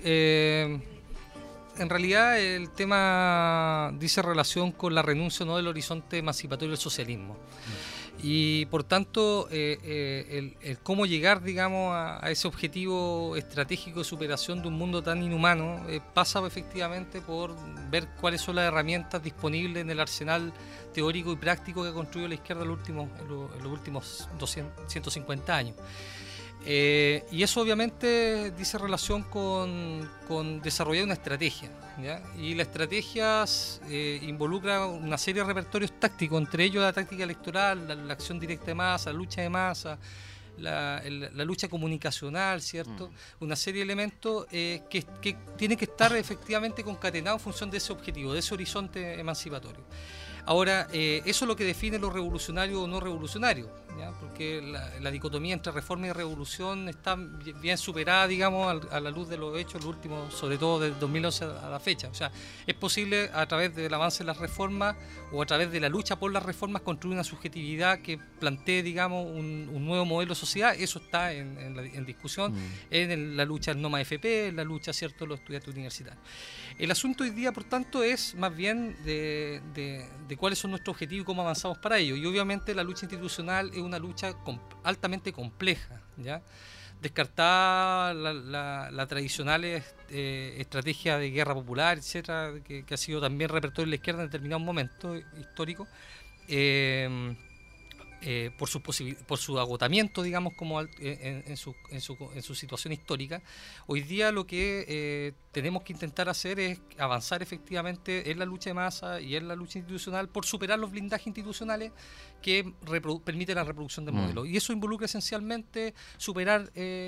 en realidad el tema dice relación con la renuncia no del horizonte emancipatorio del socialismo. Y por tanto, el cómo llegar, digamos, a ese objetivo estratégico de superación de un mundo tan inhumano pasa efectivamente por ver cuáles son las herramientas disponibles en el arsenal teórico y práctico que ha construido la izquierda en los últimos 150 años. Y eso obviamente dice relación con desarrollar una estrategia, ¿ya? Y la estrategia involucra una serie de repertorios tácticos, entre ellos la táctica electoral, la acción directa de masa, la lucha de masa, la lucha comunicacional, ¿cierto? Una serie de elementos que tienen que estar efectivamente concatenados en función de ese objetivo, de ese horizonte emancipatorio. Ahora, eso es lo que define lo revolucionario o no revolucionario, ¿ya? Porque la dicotomía entre reforma y revolución está bien superada, digamos, a la luz de los hechos, los últimos, sobre todo desde 2011 a la fecha. O sea, es posible a través del avance de las reformas o a través de la lucha por las reformas construir una subjetividad que plantee, digamos, un nuevo modelo de sociedad. Eso está en discusión en la lucha del NOMA FP, en la lucha, ¿cierto?, de los estudiantes universitarios. El asunto hoy día, por tanto, es más bien de cuáles son nuestros objetivos y cómo avanzamos para ello. Y obviamente la lucha institucional es una lucha altamente compleja, ¿ya? Descartada la tradicional estrategia de guerra popular, etcétera, que ha sido también repertorio de la izquierda en determinados momentos históricos, por su agotamiento, digamos, como en su situación histórica. Hoy día lo que tenemos que intentar hacer es avanzar efectivamente en la lucha de masa y en la lucha institucional por superar los blindajes institucionales que permiten la reproducción del modelo. Y eso involucra esencialmente superar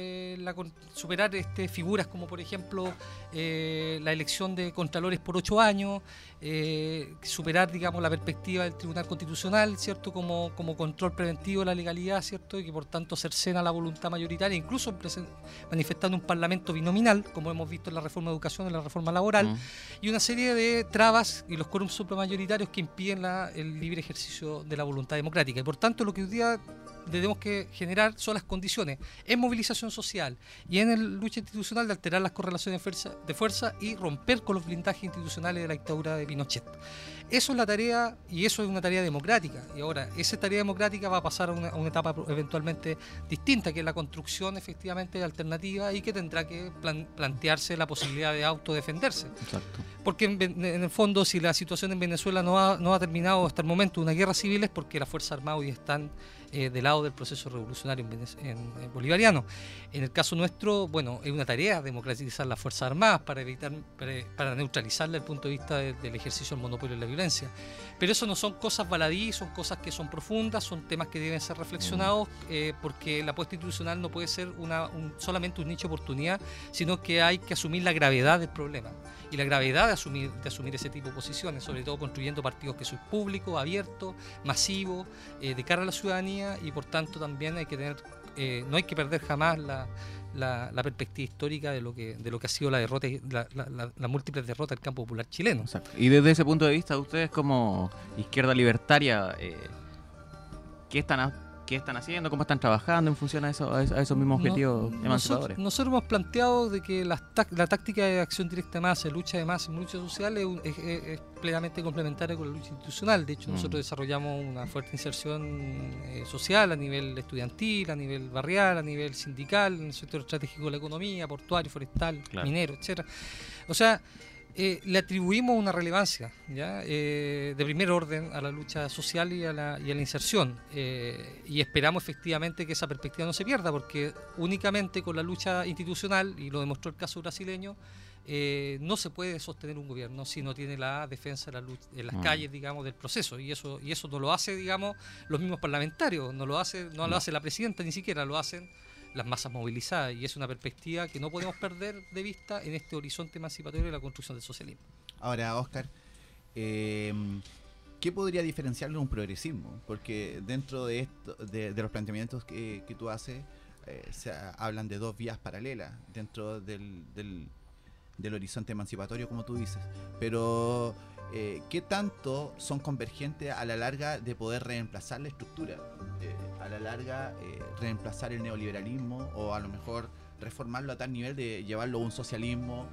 figuras como, por ejemplo, la elección de contralores por 8 años, superar, digamos, la perspectiva del Tribunal Constitucional, ¿cierto?, como control preventivo de la legalidad, ¿cierto?, y que por tanto cercena la voluntad mayoritaria, incluso manifestando un parlamento binominal, como hemos visto en la reforma de educación, en la reforma laboral, y una serie de trabas y los quórums supramayoritarios que impiden el libre ejercicio de la voluntad democrática. Y por tanto lo que hoy día tenemos que generar son las condiciones en movilización social y en el lucha institucional de alterar las correlaciones de fuerza y romper con los blindajes institucionales de la dictadura de Pinochet. Eso es la tarea, y eso es una tarea democrática. Y ahora, esa tarea democrática va a pasar a una etapa eventualmente distinta, que es la construcción efectivamente de alternativas y que tendrá que plantearse la posibilidad de autodefenderse. Exacto. Porque en el fondo, si la situación en Venezuela no ha terminado hasta el momento una guerra civil, es porque las Fuerzas Armadas hoy están del lado del proceso revolucionario en bolivariano. En el caso nuestro, bueno, es una tarea democratizar las Fuerzas Armadas para neutralizarla desde el punto de vista del ejercicio del monopolio de la violencia. Pero eso no son cosas baladí, son cosas que son profundas, son temas que deben ser reflexionados, porque la puesta institucional no puede ser solamente un nicho de oportunidad, sino que hay que asumir la gravedad del problema y la gravedad de asumir ese tipo de posiciones, sobre todo construyendo partidos que son públicos, abiertos, masivos, de cara a la ciudadanía, y por tanto también hay que tener, no hay que perder jamás la perspectiva histórica de lo que ha sido la derrota, las múltiples derrotas del campo popular chileno. Exacto. Y desde ese punto de vista, ustedes como izquierda libertaria, ¿qué están haciendo? ¿Cómo están trabajando en función a esos mismos objetivos emancipadores? Nosotros hemos planteado de que la táctica de acción directa de masa, lucha de masa y lucha social es plenamente complementaria con la lucha institucional. De hecho, nosotros desarrollamos una fuerte inserción social a nivel estudiantil, a nivel barrial, a nivel sindical, en el sector estratégico de la economía, portuario, forestal, minero, etcétera. O sea, le atribuimos una relevancia, ¿ya? De primer orden a la lucha social y a la inserción, y esperamos efectivamente que esa perspectiva no se pierda, porque únicamente con la lucha institucional, y lo demostró el caso brasileño, no se puede sostener un gobierno si no tiene la defensa de la lucha en las calles, digamos, del proceso, y eso no lo hace, digamos, los mismos parlamentarios, no lo hace la presidenta, ni siquiera lo hacen las masas movilizadas, y es una perspectiva que no podemos perder de vista en este horizonte emancipatorio de la construcción del socialismo. Ahora, Óscar, ¿qué podría diferenciarlo de un progresismo? Porque dentro de esto, de los planteamientos que tú haces, hablan de dos vías paralelas dentro del horizonte emancipatorio, como tú dices, pero ¿qué tanto son convergentes a la larga de poder reemplazar la estructura? A la larga, reemplazar el neoliberalismo, o a lo mejor reformarlo a tal nivel de llevarlo a un socialismo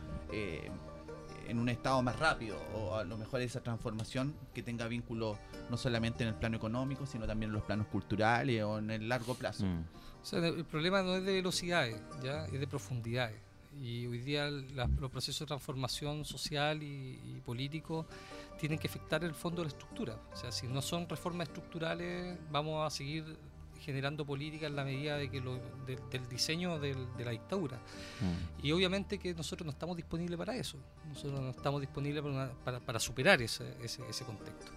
en un estado más rápido, o a lo mejor esa transformación que tenga vínculo no solamente en el plano económico, sino también en los planos culturales o en el largo plazo. O sea, el problema no es de velocidades, ¿ya? Es de profundidades. Y hoy día los procesos de transformación social y político tienen que afectar el fondo de la estructura. O sea, si no son reformas estructurales, vamos a seguir generando política en la medida de que del diseño de la dictadura. Y obviamente que nosotros no estamos disponibles para eso. Nosotros no estamos disponibles para superar ese contexto.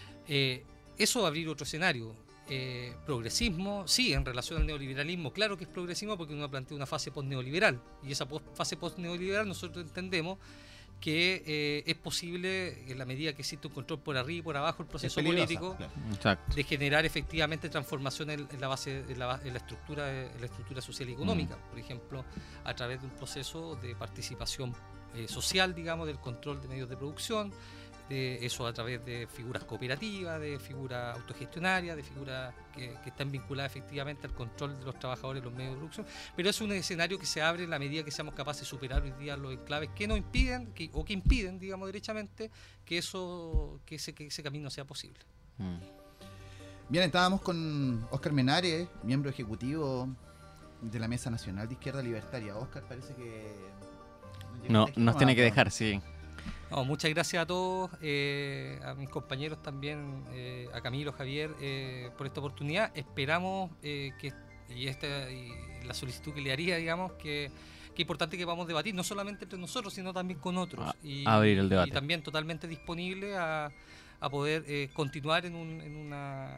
Eso va a abrir otro escenario. Progresismo, sí, en relación al neoliberalismo, claro que es progresismo porque uno plantea una fase post-neoliberal, y esa fase post-neoliberal nosotros entendemos que es posible, en la medida que existe un control por arriba y por abajo el proceso político, claro, de generar efectivamente transformación en la base, en la estructura social y económica, por ejemplo, a través de un proceso de participación social, digamos, del control de medios de producción, de eso a través de figuras cooperativas, de figuras autogestionarias, de figuras que están vinculadas efectivamente al control de los trabajadores de los medios de producción, pero es un escenario que se abre en la medida que seamos capaces de superar hoy día los enclaves que nos impiden, que impiden, digamos, derechamente, que ese camino sea posible. Bien, estábamos con Óscar Menares, miembro ejecutivo de la Mesa Nacional de Izquierda Libertaria. Óscar, parece que nos tiene que dejar, sí. No, muchas gracias a todos, a mis compañeros también, a Camilo, Javier, por esta oportunidad. Esperamos y la solicitud que le haría, digamos, que es importante que vamos a debatir, no solamente entre nosotros, sino también con otros. Abrir el debate. Y también totalmente disponible a poder continuar en una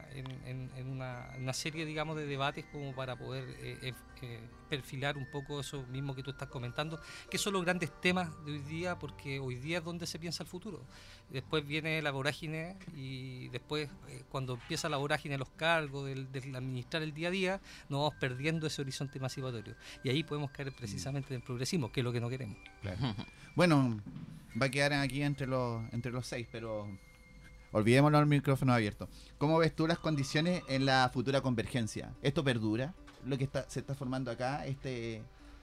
serie, digamos, de debates como para poder perfilar un poco eso mismo que tú estás comentando, que son los grandes temas de hoy día, porque hoy día es donde se piensa el futuro. Después viene la vorágine, y después cuando empieza la vorágine de los cargos, del administrar el día a día, nos vamos perdiendo ese horizonte emancipatorio. Y ahí podemos caer precisamente en el progresismo, que es lo que no queremos. Claro. Bueno, va a quedar aquí entre los 6, pero Olvidémonos el micrófono abierto. ¿Cómo ves tú las condiciones en la futura convergencia? ¿Esto perdura? Lo que se está formando acá, este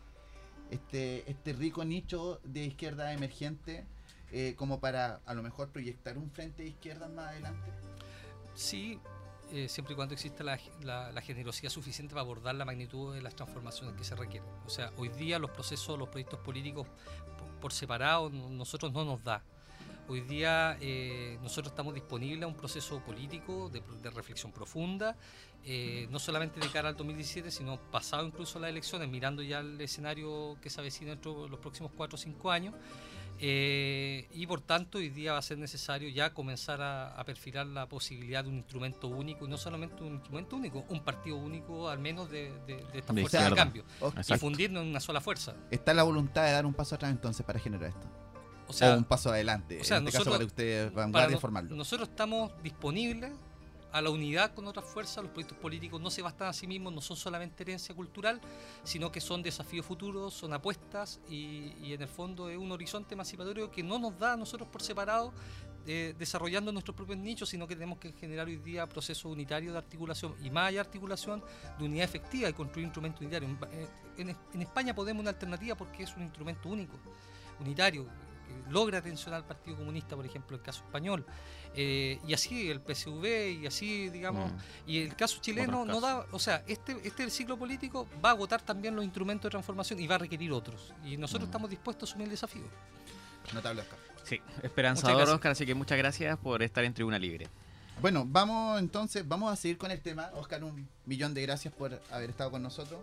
rico nicho de izquierda emergente, como para a lo mejor proyectar un frente de izquierda más adelante. Sí, siempre y cuando exista la generosidad suficiente para abordar la magnitud de las transformaciones que se requieren. O sea, hoy día los proyectos políticos por separado, nosotros no nos da. Hoy día nosotros estamos disponibles a un proceso político de reflexión profunda, no solamente de cara al 2017, sino pasado incluso las elecciones, mirando ya el escenario que se avecina dentro de los próximos 4 o 5 años. Y por tanto hoy día va a ser necesario ya comenzar a perfilar la posibilidad de un instrumento único, y no solamente un instrumento único, un partido único al menos de esta fuerza de cambio, y fundirnos en una sola fuerza. ¿Está la voluntad de dar un paso atrás entonces para generar esto? O sea, un paso adelante, o sea, en este caso para ustedes vanguardia formarlo. Nosotros estamos disponibles a la unidad con otras fuerzas. Los proyectos políticos no se bastan a sí mismos, no son solamente herencia cultural, sino que son desafíos futuros, son apuestas, y en el fondo es un horizonte emancipatorio que no nos da a nosotros por separado, desarrollando nuestros propios nichos, sino que tenemos que generar hoy día procesos unitarios de articulación, y más allá de articulación, de unidad efectiva, y construir instrumentos unitarios. En España podemos una alternativa porque es un instrumento único, unitario, que logra tensionar al Partido Comunista, por ejemplo, el caso español, y así el PSV, y así, digamos, y el caso chileno no da, o sea, el ciclo político va a agotar también los instrumentos de transformación y va a requerir otros, y nosotros estamos dispuestos a asumir el desafío. Notable, Oscar. Sí, esperanzador, Oscar, así que muchas gracias por estar en Tribuna Libre. Bueno, vamos a seguir con el tema. Oscar, 1.000.000 de gracias por haber estado con nosotros.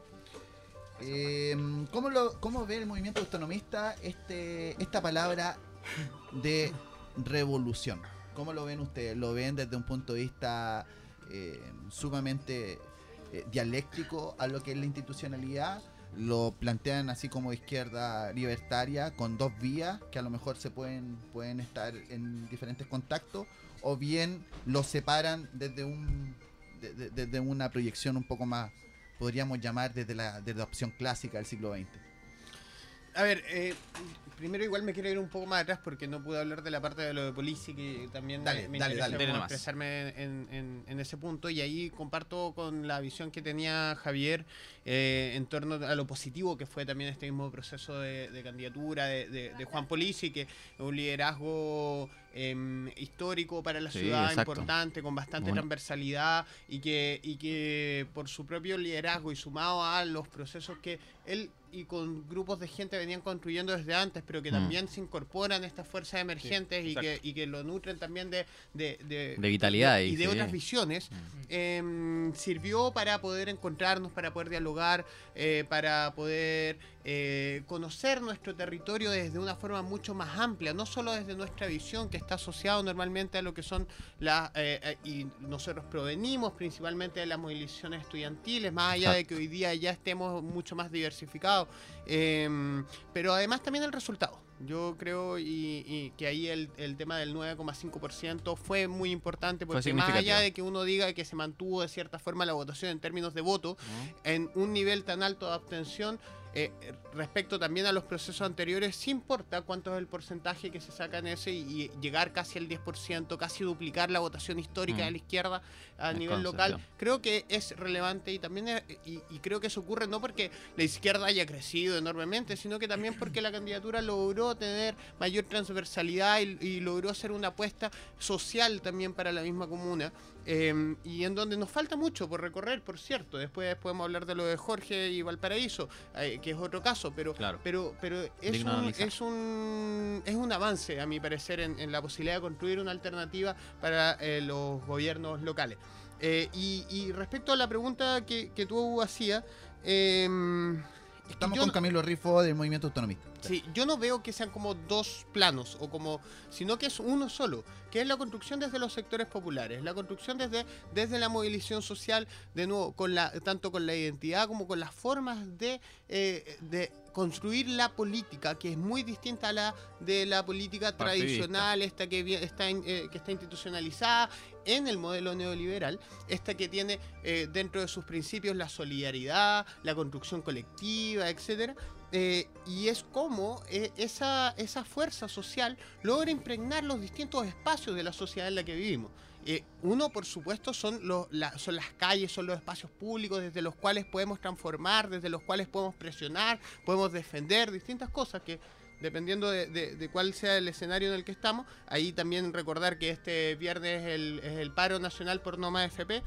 ¿Cómo ve el movimiento autonomista esta palabra de revolución? ¿Cómo lo ven ustedes? ¿Lo ven desde un punto de vista sumamente dialéctico a lo que es la institucionalidad? ¿Lo plantean así como izquierda libertaria con dos vías que a lo mejor se pueden estar en diferentes contactos? ¿O bien lo separan desde una proyección un poco más, podríamos llamar, desde la opción clásica del siglo XX? A ver, primero igual me quiero ir un poco más atrás porque no pude hablar de la parte de lo de Polisi, que también me interesa como expresarme en ese punto, y ahí comparto con la visión que tenía Javier en torno a lo positivo que fue también este mismo proceso de candidatura de Juan Polisi, que es un liderazgo histórico para la ciudad, importante, con bastante transversalidad, y que por su propio liderazgo y sumado a los procesos que él y con grupos de gente venían construyendo desde antes, pero que también se incorporan estas fuerzas emergentes, y que lo nutren también de vitalidad y de otras visiones, sirvió para poder encontrarnos, para poder dialogar, para poder conocer nuestro territorio desde una forma mucho más amplia, no solo desde nuestra visión, que está asociado normalmente a lo que son y nosotros provenimos principalmente de las movilizaciones estudiantiles, más allá de que hoy día ya estemos mucho más diversificados, pero además también el resultado. Yo creo y que ahí el tema del 9,5% fue muy importante, porque más allá de que uno diga que se mantuvo de cierta forma la votación en términos de voto, en un nivel tan alto de abstención, respecto también a los procesos anteriores, sí importa cuánto es el porcentaje que se saca en ese, y llegar casi al 10%, casi duplicar la votación histórica de la izquierda a nivel local, creo que es relevante, y también y creo que eso ocurre no porque la izquierda haya crecido enormemente, sino que también porque la candidatura logró tener mayor transversalidad y logró hacer una apuesta social también para la misma comuna, y en donde nos falta mucho por recorrer, por cierto. Después podemos hablar de lo de Jorge y Valparaíso, que es otro caso, pero es un avance, a mi parecer, en la posibilidad de construir una alternativa para los gobiernos locales. Y respecto a la pregunta que tú hacías, estamos con Camilo Rifo del movimiento autonomista. Sí, yo no veo que sean como dos planos, sino que es uno solo, que es la construcción desde los sectores populares, la construcción desde la movilización social, de nuevo, tanto con la identidad como con las formas de construir la política, que es muy distinta a la de la política tradicional, esta que está institucionalizada en el modelo neoliberal, esta que tiene dentro de sus principios la solidaridad, la construcción colectiva, etcétera. y es como esa fuerza social logra impregnar los distintos espacios de la sociedad en la que vivimos. Uno, por supuesto, son las calles, son los espacios públicos desde los cuales podemos transformar, desde los cuales podemos presionar, podemos defender distintas cosas que, dependiendo de cuál sea el escenario en el que estamos. Ahí también recordar que este viernes es el paro nacional por no más FP.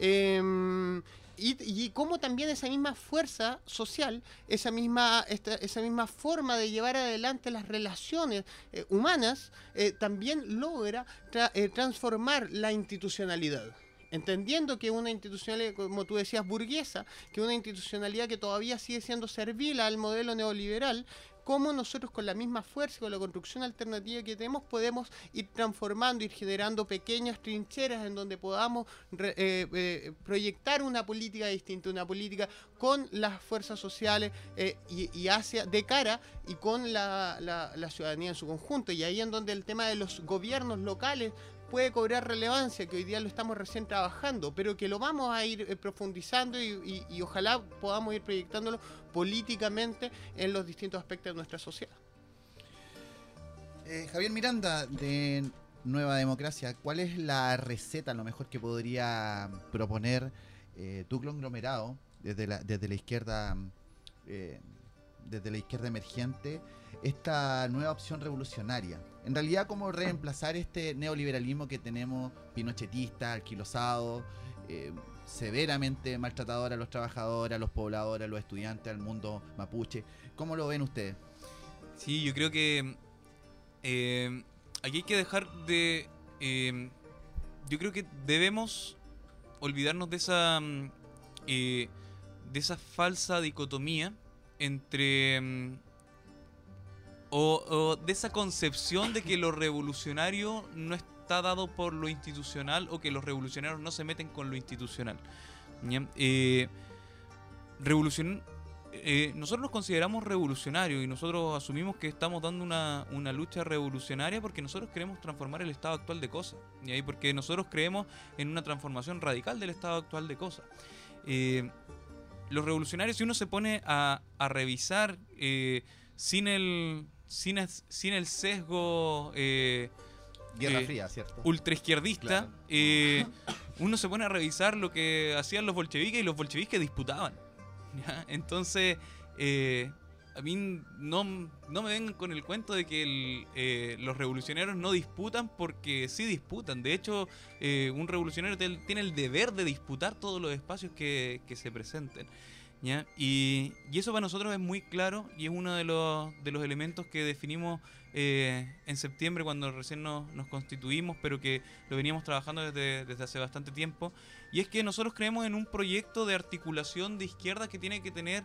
Y cómo también esa misma fuerza social, esa misma forma de llevar adelante las relaciones humanas, también logra transformar la institucionalidad. Entendiendo que una institucionalidad, como tú decías, burguesa, que una institucionalidad que todavía sigue siendo servil al modelo neoliberal, cómo nosotros con la misma fuerza, con la construcción alternativa que tenemos, podemos ir transformando, ir generando pequeñas trincheras en donde podamos proyectar una política distinta, una política con las fuerzas sociales y hacia de cara y con la ciudadanía en su conjunto. Y ahí en donde el tema de los gobiernos locales puede cobrar relevancia, que hoy día lo estamos recién trabajando, pero que lo vamos a ir profundizando y ojalá podamos ir proyectándolo políticamente en los distintos aspectos de nuestra sociedad. Javier Miranda, de Nueva Democracia, ¿cuál es la receta, a lo mejor, que podría proponer tu conglomerado desde la izquierda emergente, esta nueva opción revolucionaria? En realidad, ¿cómo reemplazar este neoliberalismo que tenemos, pinochetista, alquilosado, severamente maltratador a los trabajadores, a los pobladores, a los estudiantes, al mundo mapuche? ¿Cómo lo ven ustedes? Sí, yo creo que aquí hay que dejar de... yo creo que debemos olvidarnos de esa falsa dicotomía entre... o de esa concepción de que lo revolucionario no está dado por lo institucional o que los revolucionarios no se meten con lo institucional. Nosotros nos consideramos revolucionarios y nosotros asumimos que estamos dando una lucha revolucionaria porque nosotros queremos transformar el estado actual de cosas. Y porque nosotros creemos en una transformación radical del estado actual de cosas. Los revolucionarios, si uno se pone a revisar sin el sesgo Guerra Fría, ¿cierto? ultraizquierdista, Claro. uno se pone a revisar lo que hacían los bolcheviques y los bolcheviques disputaban, ¿ya? Entonces a mí no me vengan con el cuento de que los revolucionarios no disputan, porque sí disputan. De hecho, un revolucionario tiene el deber de disputar todos los espacios que se presenten, ¿ya? Y eso para nosotros es muy claro y es uno de los elementos que definimos en septiembre, cuando recién nos constituimos, pero que lo veníamos trabajando desde hace bastante tiempo. Y es que nosotros creemos en un proyecto de articulación de izquierda que tiene que tener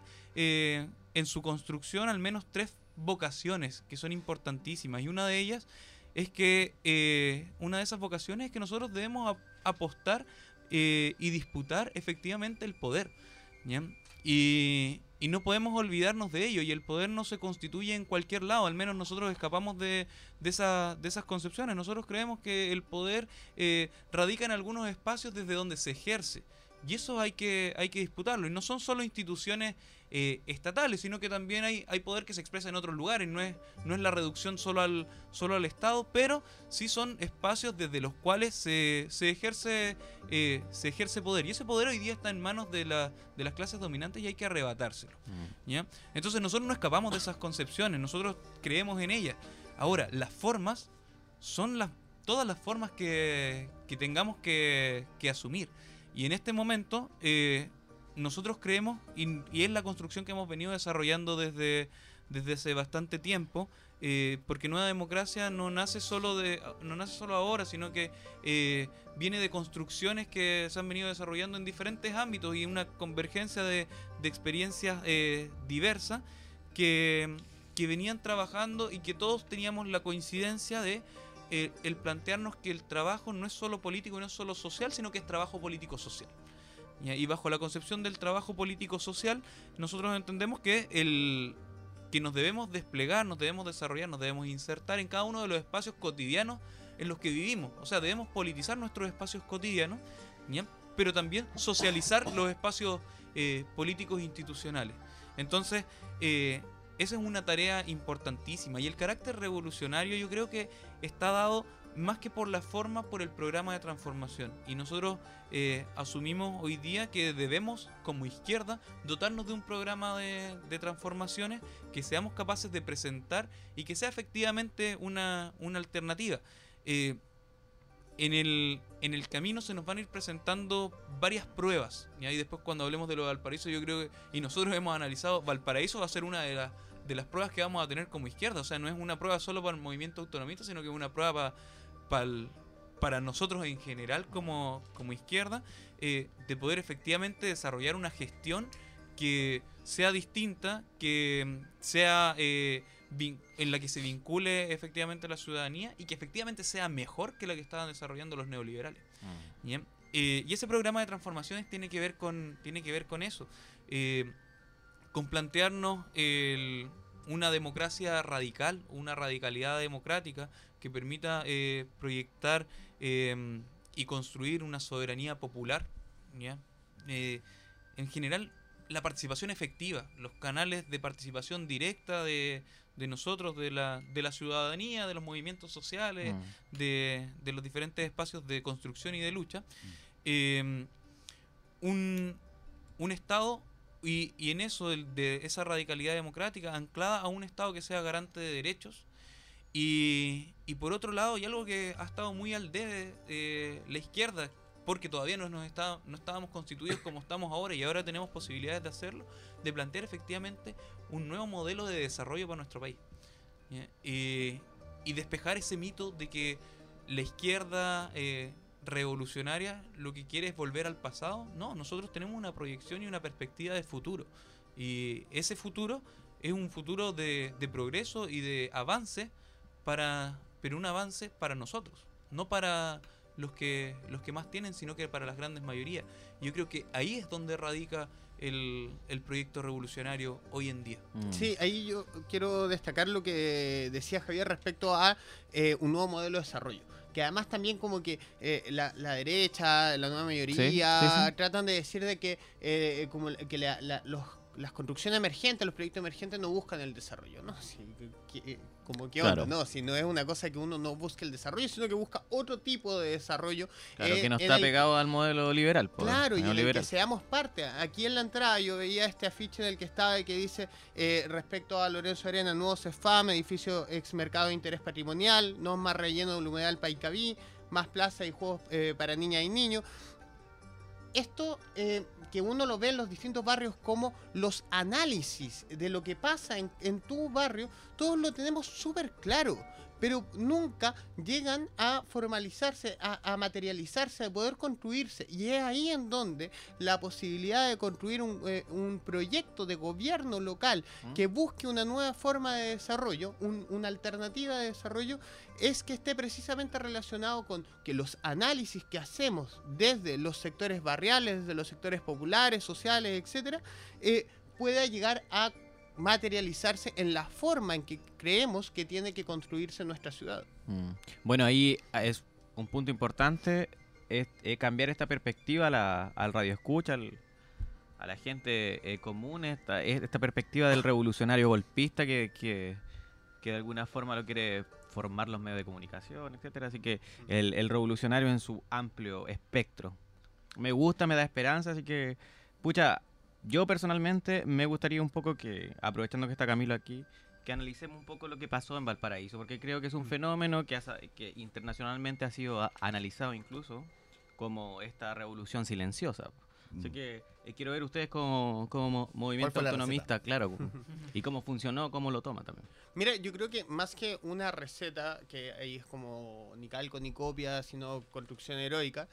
en su construcción al menos 3 vocaciones que son importantísimas. Y una de ellas es que una de esas vocaciones es que nosotros debemos apostar y disputar efectivamente el poder, ¿ya? Y no podemos olvidarnos de ello, y el poder no se constituye en cualquier lado. Al menos nosotros escapamos de esas concepciones. Nosotros creemos que el poder radica en algunos espacios desde donde se ejerce, y eso hay que disputarlo. Y no son solo instituciones estatales, sino que también hay poder que se expresa en otros lugares. No es la reducción solo al Estado, pero sí son espacios desde los cuales se ejerce poder. Y ese poder hoy día está en manos de las clases dominantes y hay que arrebatárselo, ¿ya? Entonces nosotros no escapamos de esas concepciones, nosotros creemos en ellas. Ahora, las formas son todas las formas que tengamos que asumir. Y en este momento nosotros creemos, y es la construcción que hemos venido desarrollando desde hace bastante tiempo, porque Nueva Democracia no nace solo ahora, sino que viene de construcciones que se han venido desarrollando en diferentes ámbitos y una convergencia de experiencias diversas que venían trabajando, y que todos teníamos la coincidencia de el plantearnos que el trabajo no es solo político y no es solo social, sino que es trabajo político-social. Y bajo la concepción del trabajo político-social, nosotros entendemos que nos debemos desplegar, nos debemos desarrollar, nos debemos insertar en cada uno de los espacios cotidianos en los que vivimos. O sea, debemos politizar nuestros espacios cotidianos, ¿ya? Pero también socializar los espacios políticos institucionales. Entonces, esa es una tarea importantísima. Y el carácter revolucionario yo creo que está dado más que por la forma, por el programa de transformación. Y nosotros asumimos hoy día que debemos, como izquierda, dotarnos de un programa de transformaciones que seamos capaces de presentar y que sea efectivamente una alternativa. En el camino se nos van a ir presentando varias pruebas. Y ahí después, cuando hablemos de lo de Valparaíso, yo creo que, y nosotros hemos analizado, Valparaíso va a ser una de las pruebas que vamos a tener como izquierda. O sea, no es una prueba solo para el movimiento autonomista, sino que es una prueba para nosotros en general como izquierda, de poder efectivamente desarrollar una gestión que sea distinta, que sea en la que se vincule efectivamente la ciudadanía y que efectivamente sea mejor que la que estaban desarrollando los neoliberales. Bien. Y ese programa de transformaciones tiene que ver con eso, con plantearnos una democracia radical, una radicalidad democrática que permita proyectar y construir una soberanía popular, ¿ya? En general, la participación efectiva, los canales de participación directa de nosotros, de la ciudadanía, de los movimientos sociales, de los diferentes espacios de construcción y de lucha, un Estado, y en eso de esa radicalidad democrática anclada a un Estado que sea garante de derechos. Y por otro lado, y algo que ha estado muy al debe la izquierda, porque todavía no estábamos constituidos como estamos ahora, y ahora tenemos posibilidades de hacerlo, de plantear efectivamente un nuevo modelo de desarrollo para nuestro país. Y despejar ese mito de que la izquierda revolucionaria lo que quiere es volver al pasado. No, nosotros tenemos una proyección y una perspectiva de futuro. Y ese futuro es un futuro de progreso y de avance, pero un avance para nosotros, no para los que más tienen, sino que para las grandes mayorías. Yo creo que ahí es donde radica el proyecto revolucionario hoy en día. Sí, ahí yo quiero destacar lo que decía Javier respecto a un nuevo modelo de desarrollo, que además también como que la derecha, la nueva mayoría, sí. tratan de decir de que como que las construcciones emergentes, los proyectos emergentes no buscan el desarrollo, ¿no? Sí, como que Claro. onda, no, si no es una cosa que uno no busque el desarrollo, sino que busca otro tipo de desarrollo. Claro, que no en está el- pegado al modelo liberal. Claro, y en el que neoliberal. seamos parte. Aquí en la entrada yo veía este afiche en el que estaba y que dice respecto a Lorenzo Arena, nuevo CEFAM, edificio ex mercado de interés patrimonial, no más relleno del humedal Paicaví, más plaza y juegos para niñas y niños. Esto que uno lo ve en los distintos barrios como los análisis de lo que pasa en tu barrio, todos lo tenemos súper claro, pero nunca llegan a formalizarse, a materializarse, a poder construirse. Y es ahí en donde la posibilidad de construir un proyecto de gobierno local que busque una nueva forma de desarrollo, una alternativa de desarrollo, es que esté precisamente relacionado con que los análisis que hacemos desde los sectores barriales, desde los sectores populares, sociales, etcétera, pueda llegar a materializarse en la forma en que creemos que tiene que construirse nuestra ciudad. Bueno, ahí es un punto importante, es cambiar esta perspectiva al radioescucha, a la gente común, esta perspectiva del revolucionario golpista que de alguna forma lo quiere formar los medios de comunicación, etcétera. Así que el revolucionario en su amplio espectro. Me gusta, me da esperanza, así que, pucha, yo personalmente me gustaría un poco que, aprovechando que está Camilo aquí, que analicemos un poco lo que pasó en Valparaíso, porque creo que es un fenómeno que internacionalmente ha sido analizado incluso como esta revolución silenciosa. Así que quiero ver ustedes como movimiento fue la autonomista, claro, y cómo funcionó, cómo lo toma también. Mira, yo creo que más que una receta, que ahí es como ni calco ni copia, sino construcción heroica,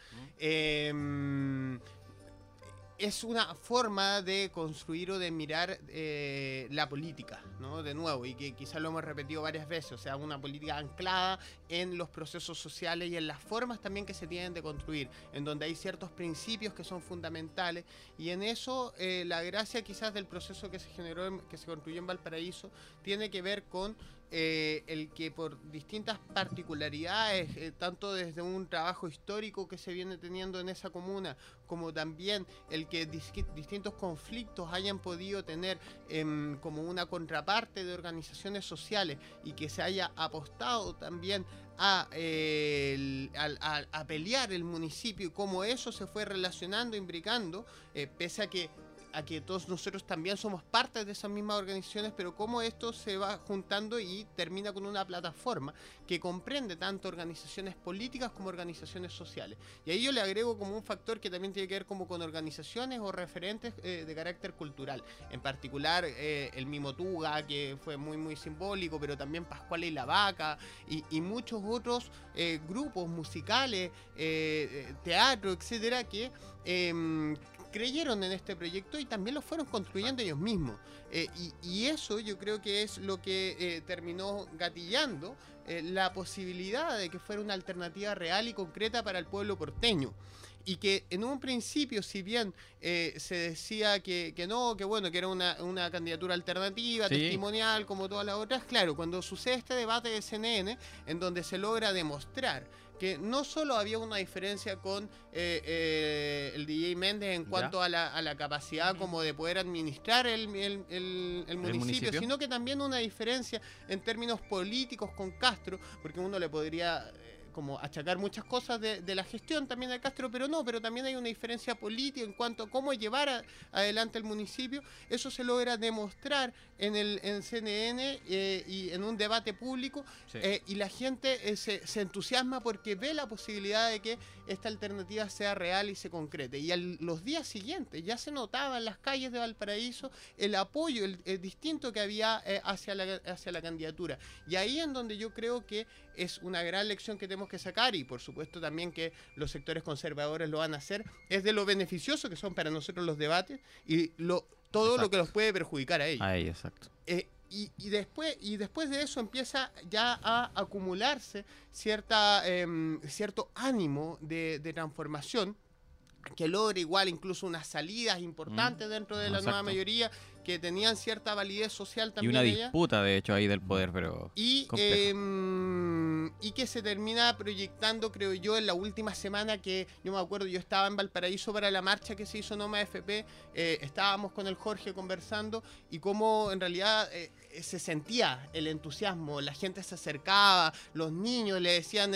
es una forma de construir o de mirar la política, ¿no? De nuevo, y que quizás lo hemos repetido varias veces, o sea, una política anclada en los procesos sociales y en las formas también que se tienen de construir, en donde hay ciertos principios que son fundamentales, y en eso la gracia quizás del proceso que se generó, que se construyó en Valparaíso, tiene que ver con el que por distintas particularidades, tanto desde un trabajo histórico que se viene teniendo en esa comuna, como también el que distintos conflictos hayan podido tener como una contraparte de organizaciones sociales y que se haya apostado también a pelear el municipio y cómo eso se fue relacionando, imbricando, pese a que todos nosotros también somos parte de esas mismas organizaciones, pero cómo esto se va juntando y termina con una plataforma que comprende tanto organizaciones políticas como organizaciones sociales. Y ahí yo le agrego como un factor que también tiene que ver como con organizaciones o referentes de carácter cultural. En particular el Mimotuga, que fue muy muy simbólico, pero también Pascual y la Vaca y muchos otros grupos musicales, teatro, etcétera, que creyeron en este proyecto y también lo fueron construyendo ellos mismos. Y eso yo creo que es lo que terminó gatillando la posibilidad de que fuera una alternativa real y concreta para el pueblo porteño. Y que en un principio, si bien se decía que no, que bueno, que era una candidatura alternativa, Sí. testimonial, como todas las otras, claro, cuando sucede este debate de CNN, en donde se logra demostrar que no solo había una diferencia con el DJ Méndez en cuanto a la capacidad como de poder administrar el municipio, sino que también una diferencia en términos políticos con Castro, porque uno le podría como achacar muchas cosas de la gestión también de Castro, pero también hay una diferencia política en cuanto a cómo llevar adelante el municipio. Eso se logra demostrar en CNN y en un debate público, Sí. y la gente se entusiasma porque ve la posibilidad de que esta alternativa sea real y se concrete. Y los días siguientes ya se notaba en las calles de Valparaíso el apoyo el distinto que había hacia la candidatura. Y ahí en donde yo creo que es una gran lección que tenemos que sacar, y por supuesto también que los sectores conservadores lo van a hacer, es de lo beneficioso que son para nosotros los debates y todo lo que los puede perjudicar a ellos. Ahí, exacto. Y después de eso empieza ya a acumularse cierto ánimo de transformación que logra igual incluso unas salidas importantes dentro de la nueva Exacto. mayoría que tenían cierta validez social Y también una ella. disputa, de hecho, ahí del poder, pero Y compleja. que se termina proyectando, creo yo, en la última semana que yo me acuerdo, yo estaba en Valparaíso para la marcha que se hizo Noma FP, estábamos con el Jorge conversando y cómo en realidad se sentía el entusiasmo, la gente se acercaba, los niños le decían,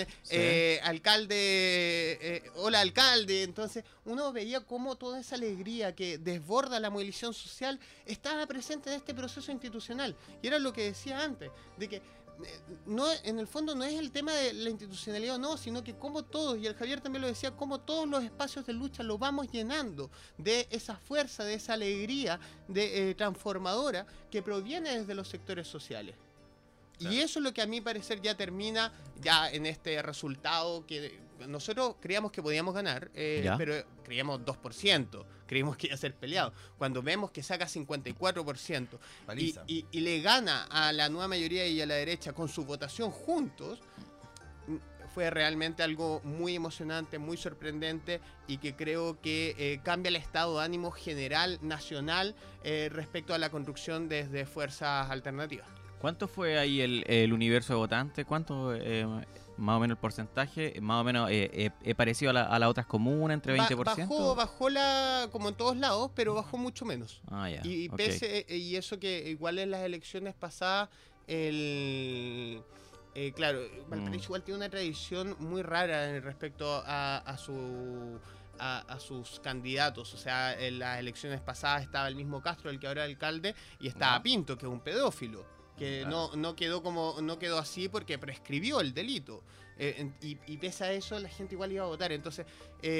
alcalde, hola alcalde, entonces uno veía cómo toda esa alegría que desborda la movilización social estaba presente en este proceso institucional. Y era lo que decía antes, de que no, en el fondo no es el tema de la institucionalidad o no, sino que como todos, y el Javier también lo decía, como todos los espacios de lucha lo vamos llenando de esa fuerza, de esa alegría transformadora que proviene desde los sectores sociales. Claro. Y eso es lo que a mi parecer ya termina ya en este resultado que nosotros creíamos que podíamos ganar, Ya. pero creíamos 2%, creímos que iba a ser peleado. Cuando vemos que saca 54% Paliza. y le gana a la nueva mayoría y a la derecha con su votación juntos, fue realmente algo muy emocionante, muy sorprendente y que creo que cambia el estado de ánimo general, nacional, respecto a la construcción desde fuerzas alternativas. ¿Cuánto fue ahí el universo de votantes? ¿Cuánto más o menos el porcentaje? Más o menos parecido a las otras comunas, entre 20%. Bajó como en todos lados, pero bajó mucho menos. Ah, ya. Y ok. pese, y eso que igual en las elecciones pasadas, claro, Valparaíso igual tiene una tradición muy rara respecto a sus candidatos. O sea, en las elecciones pasadas estaba el mismo Castro, el que ahora es alcalde, y estaba Ya. Pinto, que es un pedófilo. Que Claro. no quedó así porque prescribió el delito. Y pese a eso, la gente igual iba a votar. Entonces,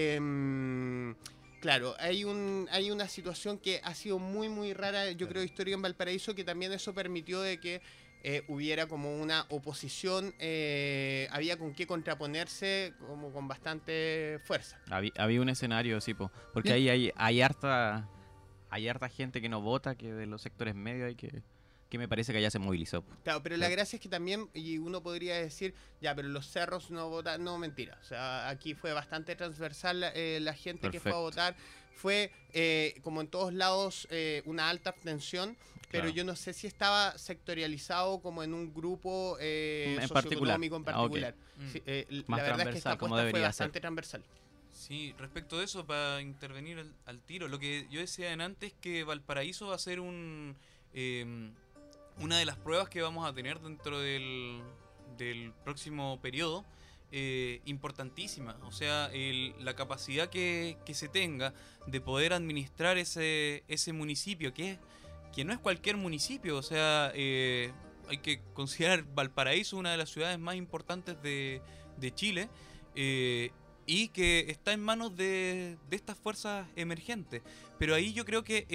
claro, hay una situación que ha sido muy, muy rara, yo creo, histórica en Valparaíso, que también eso permitió de que hubiera como una oposición, había con qué contraponerse como con bastante fuerza. Había un escenario, sí, porque ahí hay harta gente que no vota, que de los sectores medios hay que me parece que ya se movilizó. Claro, pero la gracia es que también, y uno podría decir, ya, pero los cerros no votan, no, mentira. O sea, aquí fue bastante transversal la gente que fue a Perfecto. votar, fue, como en todos lados, una alta abstención, pero Claro. yo no sé si estaba sectorializado como en un grupo En socioeconómico en particular. particular. Mm. Sí, Más la verdad es que esta transversal, como apuesta fue debería ser. bastante transversal. Sí, respecto de eso, para intervenir al tiro, lo que yo decía en antes, que Valparaíso va a ser una de las pruebas que vamos a tener dentro del próximo periodo, importantísima. O sea, la capacidad que se tenga de poder administrar ese municipio, que no es cualquier municipio. O sea, hay que considerar Valparaíso una de las ciudades más importantes de Chile, y que está en manos de estas fuerzas emergentes. Pero ahí yo creo que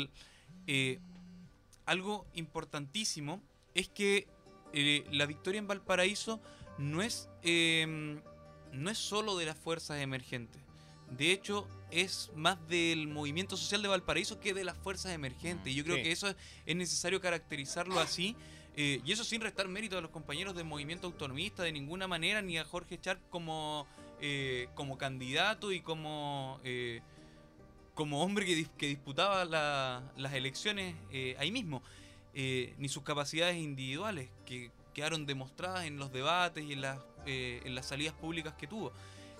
algo importantísimo es que la victoria en Valparaíso no es solo de las fuerzas emergentes. De hecho, es más del movimiento social de Valparaíso que de las fuerzas emergentes. Y yo creo Sí. que eso es necesario caracterizarlo así. Y eso sin restar mérito a los compañeros del movimiento autonomista de ninguna manera, ni a Jorge Char como candidato y como hombre que disputaba las elecciones ahí mismo, ni sus capacidades individuales que quedaron demostradas en los debates y en las salidas públicas que tuvo.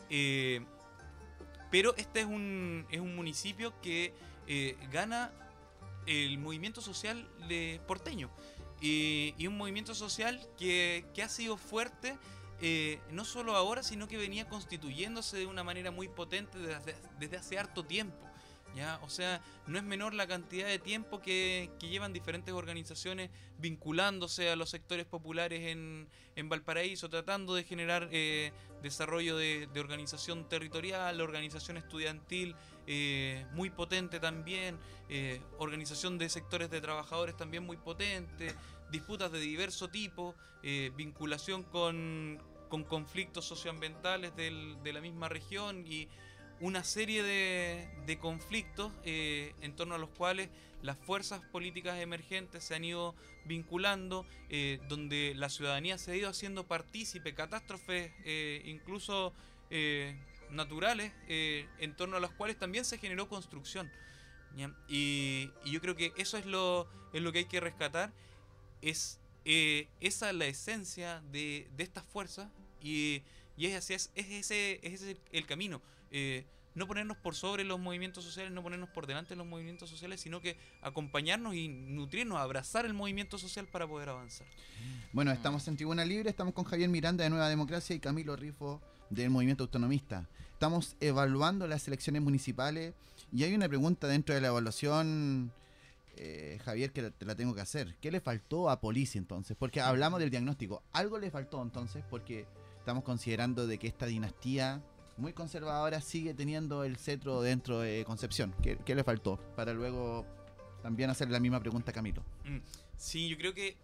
Pero este es un municipio que gana el movimiento social de porteño, y un movimiento social que ha sido fuerte, no solo ahora, sino que venía constituyéndose de una manera muy potente desde hace harto tiempo. ¿Ya? O sea, no es menor la cantidad de tiempo que llevan diferentes organizaciones vinculándose a los sectores populares en Valparaíso, tratando de generar desarrollo de organización territorial, organización estudiantil muy potente también, organización de sectores de trabajadores también muy potente, disputas de diverso tipo, vinculación con conflictos socioambientales de la misma región, y una serie de conflictos en torno a los cuales las fuerzas políticas emergentes se han ido vinculando, donde la ciudadanía se ha ido haciendo partícipe, catástrofes incluso naturales, en torno a las cuales también se generó construcción. ¿Ya? Y yo creo que eso es lo que hay que rescatar, esa es la esencia de estas fuerzas, y es ese el camino. No ponernos por sobre los movimientos sociales, no ponernos por delante de los movimientos sociales, sino que acompañarnos y nutrirnos, abrazar el movimiento social para poder avanzar. Bueno, estamos en Tribuna Libre, estamos con Javier Miranda de Nueva Democracia y Camilo Rifo del Movimiento Autonomista. Estamos evaluando las elecciones municipales y hay una pregunta dentro de la evaluación, Javier, que te la tengo que hacer. ¿Qué le faltó a Polici entonces? Porque hablamos del diagnóstico. ¿Algo le faltó entonces? Porque estamos considerando de que esta dinastía muy conservadora sigue teniendo el cetro dentro de Concepción. ¿Qué le faltó? Para luego también hacer la misma pregunta a Camilo. Sí, yo creo que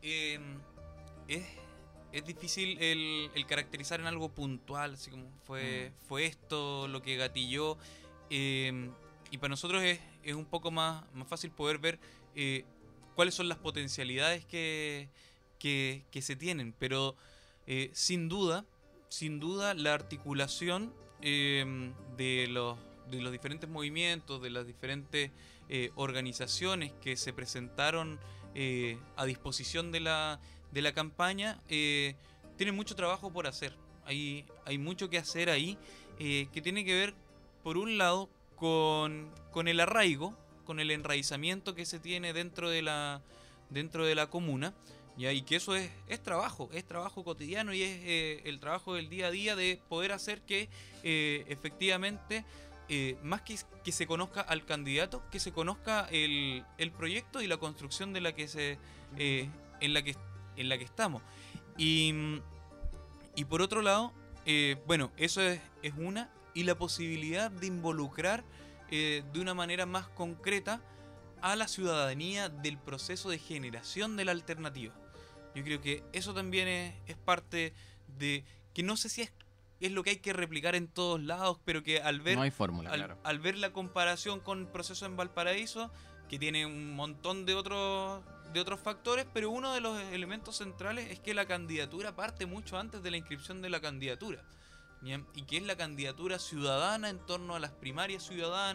es difícil el caracterizar en algo puntual, así como fue esto lo que gatilló, y para nosotros es un poco más fácil poder ver cuáles son las potencialidades que se tienen, pero sin duda la articulación de los diferentes movimientos, de las diferentes organizaciones que se presentaron a disposición de la campaña, tienen mucho trabajo por hacer. Hay mucho que hacer ahí, que tiene que ver, por un lado, con el arraigo, con el enraizamiento que se tiene dentro de la comuna. ¿Ya? Y que eso es trabajo cotidiano, y es el trabajo del día a día de poder hacer que efectivamente, más que se conozca al candidato, que se conozca el proyecto y la construcción de la que en la que estamos. Y por otro lado, bueno, eso es una, y la posibilidad de involucrar de una manera más concreta a la ciudadanía del proceso de generación de la alternativa. Yo creo que eso también es parte de, que no sé si es lo que hay que replicar en todos lados, pero que al ver, No hay fórmula, claro. al ver la comparación con el proceso en Valparaíso, que tiene un montón de otros factores, pero uno de los elementos centrales es que la candidatura parte mucho antes de la inscripción de la candidatura. ¿Bien? Y que es la candidatura ciudadana en torno a las primarias ciudadanas,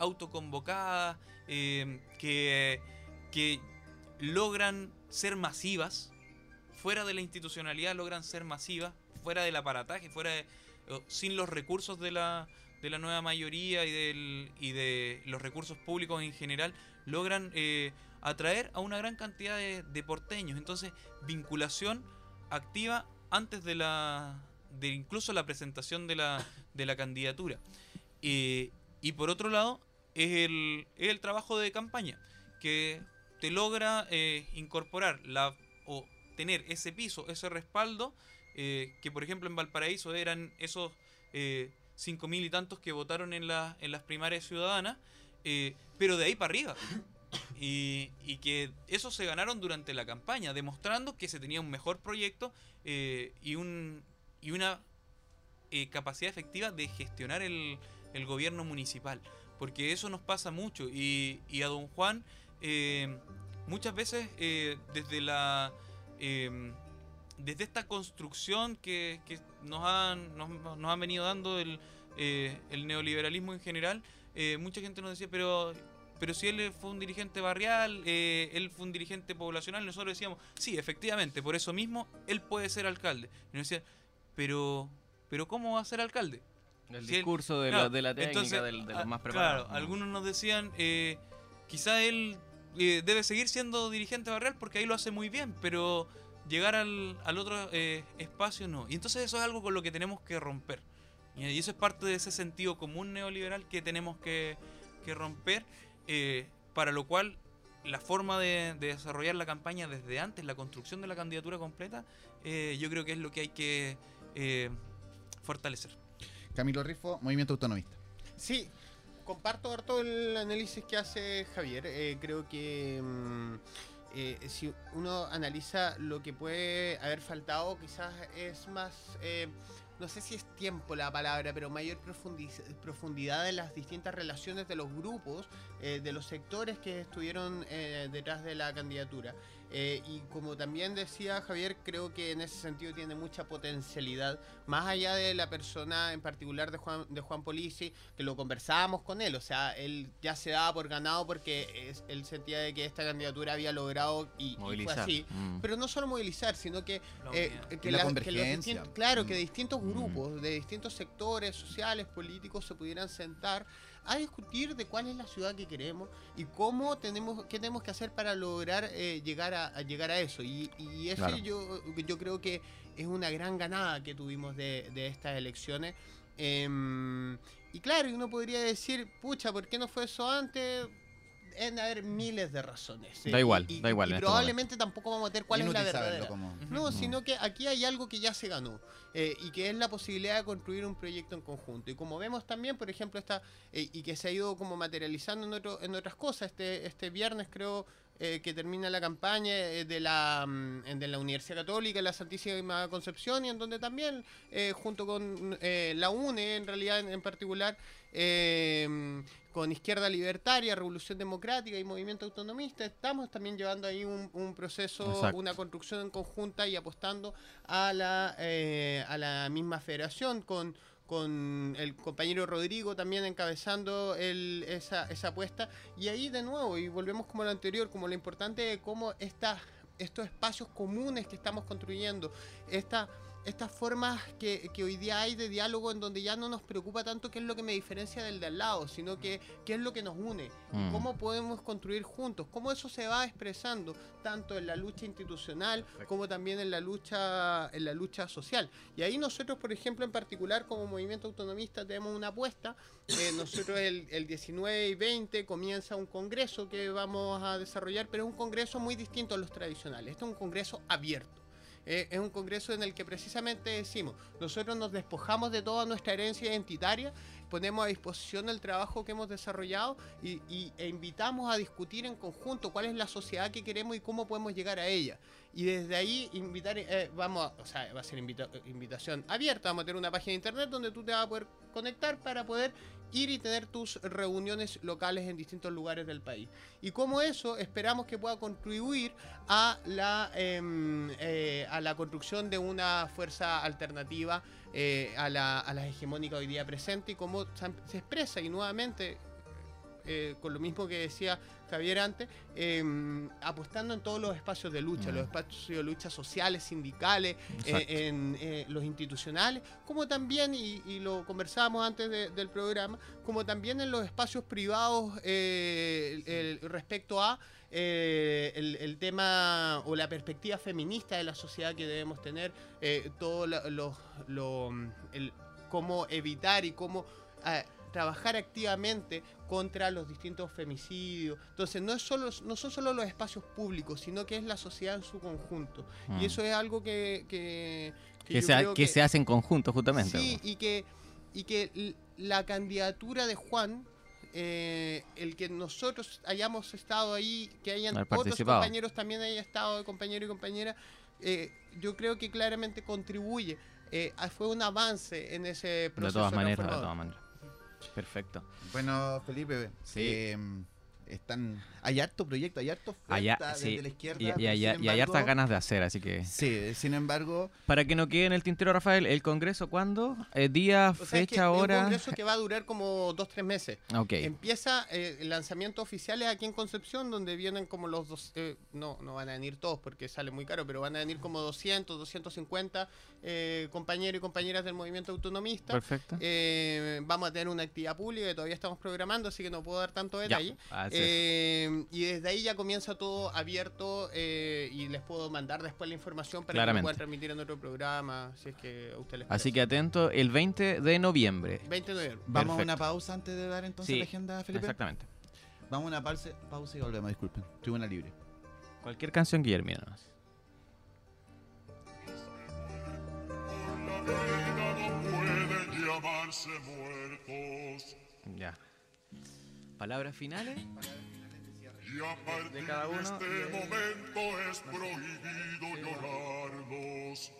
autoconvocadas, que logran ser masivas, fuera de la institucionalidad logran ser masivas, fuera del aparataje, sin los recursos de la nueva mayoría y de los recursos públicos en general, logran atraer a una gran cantidad de porteños. Entonces, vinculación activa antes de incluso la presentación de la candidatura. Y por otro lado, es el trabajo de campaña, que te logra incorporar o tener ese piso, ese respaldo, que por ejemplo en Valparaíso eran esos 5.000 y tantos que votaron en las primarias ciudadanas, pero de ahí para arriba. Y que eso se ganaron durante la campaña, demostrando que se tenía un mejor proyecto y una capacidad efectiva de gestionar el gobierno municipal. Porque eso nos pasa mucho. Y a don Juan, muchas veces desde esta construcción que nos han venido dando el neoliberalismo en general, mucha gente nos decía, pero si él fue un dirigente barrial, él fue un dirigente poblacional, nosotros decíamos, sí, efectivamente, por eso mismo él puede ser alcalde. Y nos decían, pero ¿cómo va a ser alcalde? El Si discurso él, de la técnica, entonces, de los más preparados. Claro, algunos nos decían, quizá él debe seguir siendo dirigente barrial porque ahí lo hace muy bien, pero llegar al otro espacio no. Y entonces eso es algo con lo que tenemos que romper. Y eso es parte de ese sentido común neoliberal que tenemos que romper, para lo cual la forma de desarrollar la campaña desde antes, la construcción de la candidatura completa, yo creo que es lo que hay que fortalecer. Camilo Rifo, Movimiento Autonomista. Sí, comparto harto el análisis que hace Javier. Creo que si uno analiza lo que puede haber faltado, quizás es más, no sé si es tiempo la palabra, pero mayor profundidad de las distintas relaciones de los grupos, de los sectores que estuvieron detrás de la candidatura. Y como también decía Javier, creo que en ese sentido tiene mucha potencialidad, más allá de la persona en particular de Juan Polisi, que lo conversábamos con él. O sea, él ya se daba por ganado porque él sentía de que esta candidatura había logrado y fue así. Pero no solo movilizar, sino que la convergencia. que distintos grupos, de distintos sectores sociales, políticos, se pudieran sentar a discutir de cuál es la ciudad que queremos y qué tenemos que hacer para lograr llegar a eso. Y eso, Claro. yo creo que es una gran ganada que tuvimos de estas elecciones. Y claro, uno podría decir, pucha, ¿por qué no fue eso antes? Deben haber miles de razones. Da igual Y en este probablemente tampoco vamos a meter cuál es la Inútil saberlo verdadera. como- No, sino que aquí hay algo que ya se ganó, y que es la posibilidad de construir un proyecto en conjunto. Y como vemos también, por ejemplo, y que se ha ido como materializando en otras cosas, este viernes creo que termina la campaña de la Universidad Católica de la Santísima Concepción, y en donde también, junto con la UNE, en realidad en particular, con Izquierda Libertaria, Revolución Democrática y Movimiento Autonomista, estamos también llevando ahí un proceso, Exacto. una construcción en conjunta y apostando a la misma federación, con el compañero Rodrigo también encabezando esa apuesta. Y ahí de nuevo, y volvemos como lo anterior, como lo importante de cómo estos espacios comunes que estamos construyendo, estas formas que hoy día hay de diálogo, en donde ya no nos preocupa tanto qué es lo que me diferencia del de al lado, sino qué es lo que nos une, cómo podemos construir juntos, cómo eso se va expresando tanto en la lucha institucional como también en la lucha social. Y ahí nosotros, por ejemplo, en particular como Movimiento Autonomista, tenemos una apuesta. Nosotros el 19 y 20 comienza un congreso que vamos a desarrollar, pero es un congreso muy distinto a los tradicionales. Este es un congreso abierto. Es un congreso en el que precisamente decimos, nosotros nos despojamos de toda nuestra herencia identitaria, ponemos a disposición el trabajo que hemos desarrollado e invitamos a discutir en conjunto cuál es la sociedad que queremos y cómo podemos llegar a ella. Y desde ahí va a ser invitación abierta, vamos a tener una página de internet donde tú te vas a poder conectar para poder ir y tener tus reuniones locales en distintos lugares del país. Y como eso esperamos que pueda contribuir a la construcción de una fuerza alternativa a la hegemónica hoy día presente, y cómo se expresa. Y nuevamente con lo mismo que decía Javier antes, apostando en todos los espacios de lucha, los espacios de lucha sociales, sindicales, en los institucionales, como también, y lo conversábamos antes del programa, como también en los espacios privados respecto a el tema o la perspectiva feminista de la sociedad que debemos tener, todo cómo evitar y cómo trabajar activamente contra los distintos femicidios. Entonces no son solo los espacios públicos, sino que es la sociedad en su conjunto. Y eso es algo que se hace en conjunto justamente. Sí, y que la candidatura de Juan, el que nosotros hayamos estado ahí, que hayan otros compañeros también hayan estado de compañero y compañera, yo creo que claramente contribuye. Fue un avance en ese proceso. De todas maneras. Perfecto. Bueno, Felipe, sí. Hay harto proyecto, hay harto oferta sí. desde la izquierda. Y hay hartas ganas de hacer, así que... Sí, sin embargo... Para que no quede en el tintero, Rafael, ¿el congreso cuándo? ¿Día, fecha, hora? Es un congreso que va a durar como 2-3 meses. Okay. Empieza el lanzamiento oficial aquí en Concepción, donde vienen como los dos... no van a venir todos porque sale muy caro, pero van a venir como 200, 250 compañeros y compañeras del movimiento autonomista. Perfecto. Vamos a tener una actividad pública que todavía estamos programando, así que no puedo dar tanto detalle. Y desde ahí ya comienza todo abierto, y les puedo mandar después la información para que lo puedan transmitir en otro programa, si es que a ustedes les parece. Así que atento, el 20 de noviembre. 20 de noviembre. Vamos a una pausa antes de dar entonces la agenda, Felipe. Exactamente. Vamos a una pausa y volvemos, disculpen. Tribuna libre. Cualquier canción, Guillermo. Nomás. Pueden llamarse muertos. Ya. ¿Palabras finales? Y a partir de cada uno. de este momento es prohibido llorarlos.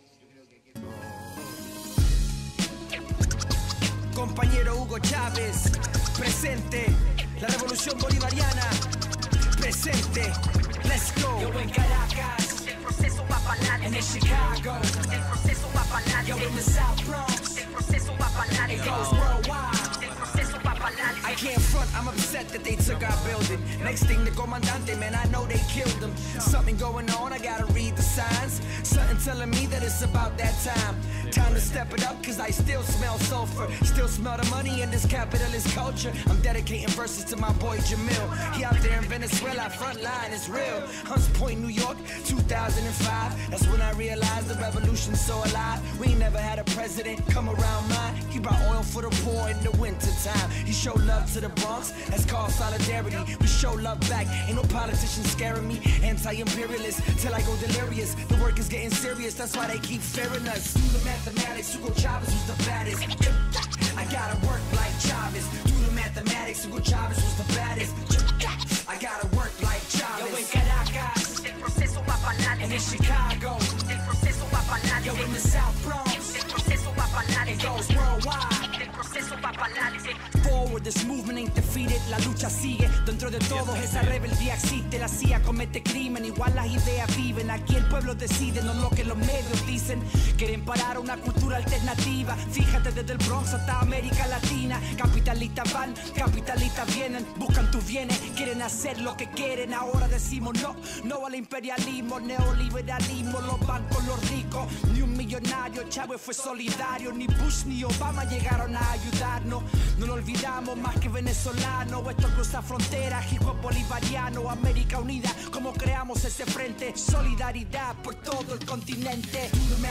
Compañero Hugo Chávez, presente. La revolución bolivariana, presente. Let's go. Yo en Caracas, el proceso va para adelante. En Chicago, el proceso va para adelante. Yo en the South Bronx, el proceso va para adelante. It goes worldwide. El proceso va para adelante. I can't front, I'm upset that they took our building. Next thing, the comandante, man, I know they killed him. Something going on, I gotta read the signs. Something telling me that it's about that time. Time to step it up, cause I still smell sulfur. Still smell the money in this capitalist culture. I'm dedicating verses to my boy Jamil. He out there in Venezuela, front line is real. Hunts Point, New York, 2005. That's when I realized the revolution's so alive. We ain't never had a president come around mine. He brought oil for the poor in the winter time. He showed love to the Bronx, that's called solidarity. We show love back, ain't no politician scaring me. Anti-imperialist, till I go delirious. The work is getting serious, that's why they keep fearing us. Do the mathematics, Hugo Chavez was the baddest. I gotta work like Chavez. Do the mathematics, Hugo Chavez was the baddest. I gotta work like Chavez. Yo en Caracas, el proceso va para adelante. And in Chicago, el proceso va para adelante. Yo in the South Bronx, el proceso va para adelante. It goes worldwide, el proceso va para adelante. Forward, this movement ain't defeated. La lucha sigue, dentro de todos esa rebeldía existe. La CIA comete crimen, igual las ideas viven. Aquí el pueblo decide, no lo que los medios dicen. Quieren parar una cultura alternativa. Fíjate desde el Bronx hasta América Latina. Capitalistas van, capitalistas vienen. Buscan tus bienes, quieren hacer lo que quieren. Ahora decimos no, no al imperialismo. Neoliberalismo, los bancos, los ricos. Ni un millonario, Chávez fue solidario. Ni Bush ni Obama llegaron a ayudarnos. No lo olvidamos más que venezolano. Esto cruza fronteras, hip hop bolivariano. América unida, como creamos ese frente. Solidaridad por todo el continente.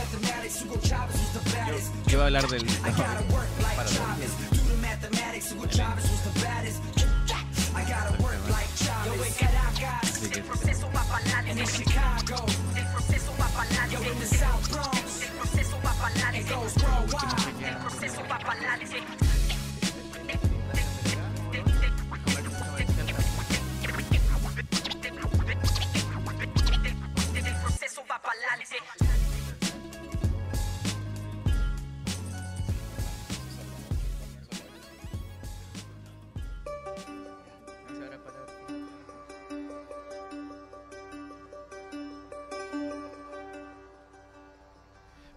¿Qué va a hablar del...? Yo en Caracas, el proceso va para adelante. En Chicago, el proceso va para adelante. Yo en the South Bronx, el proceso va para adelante. It goes worldwide, el proceso va para adelante. El proceso va para adelante.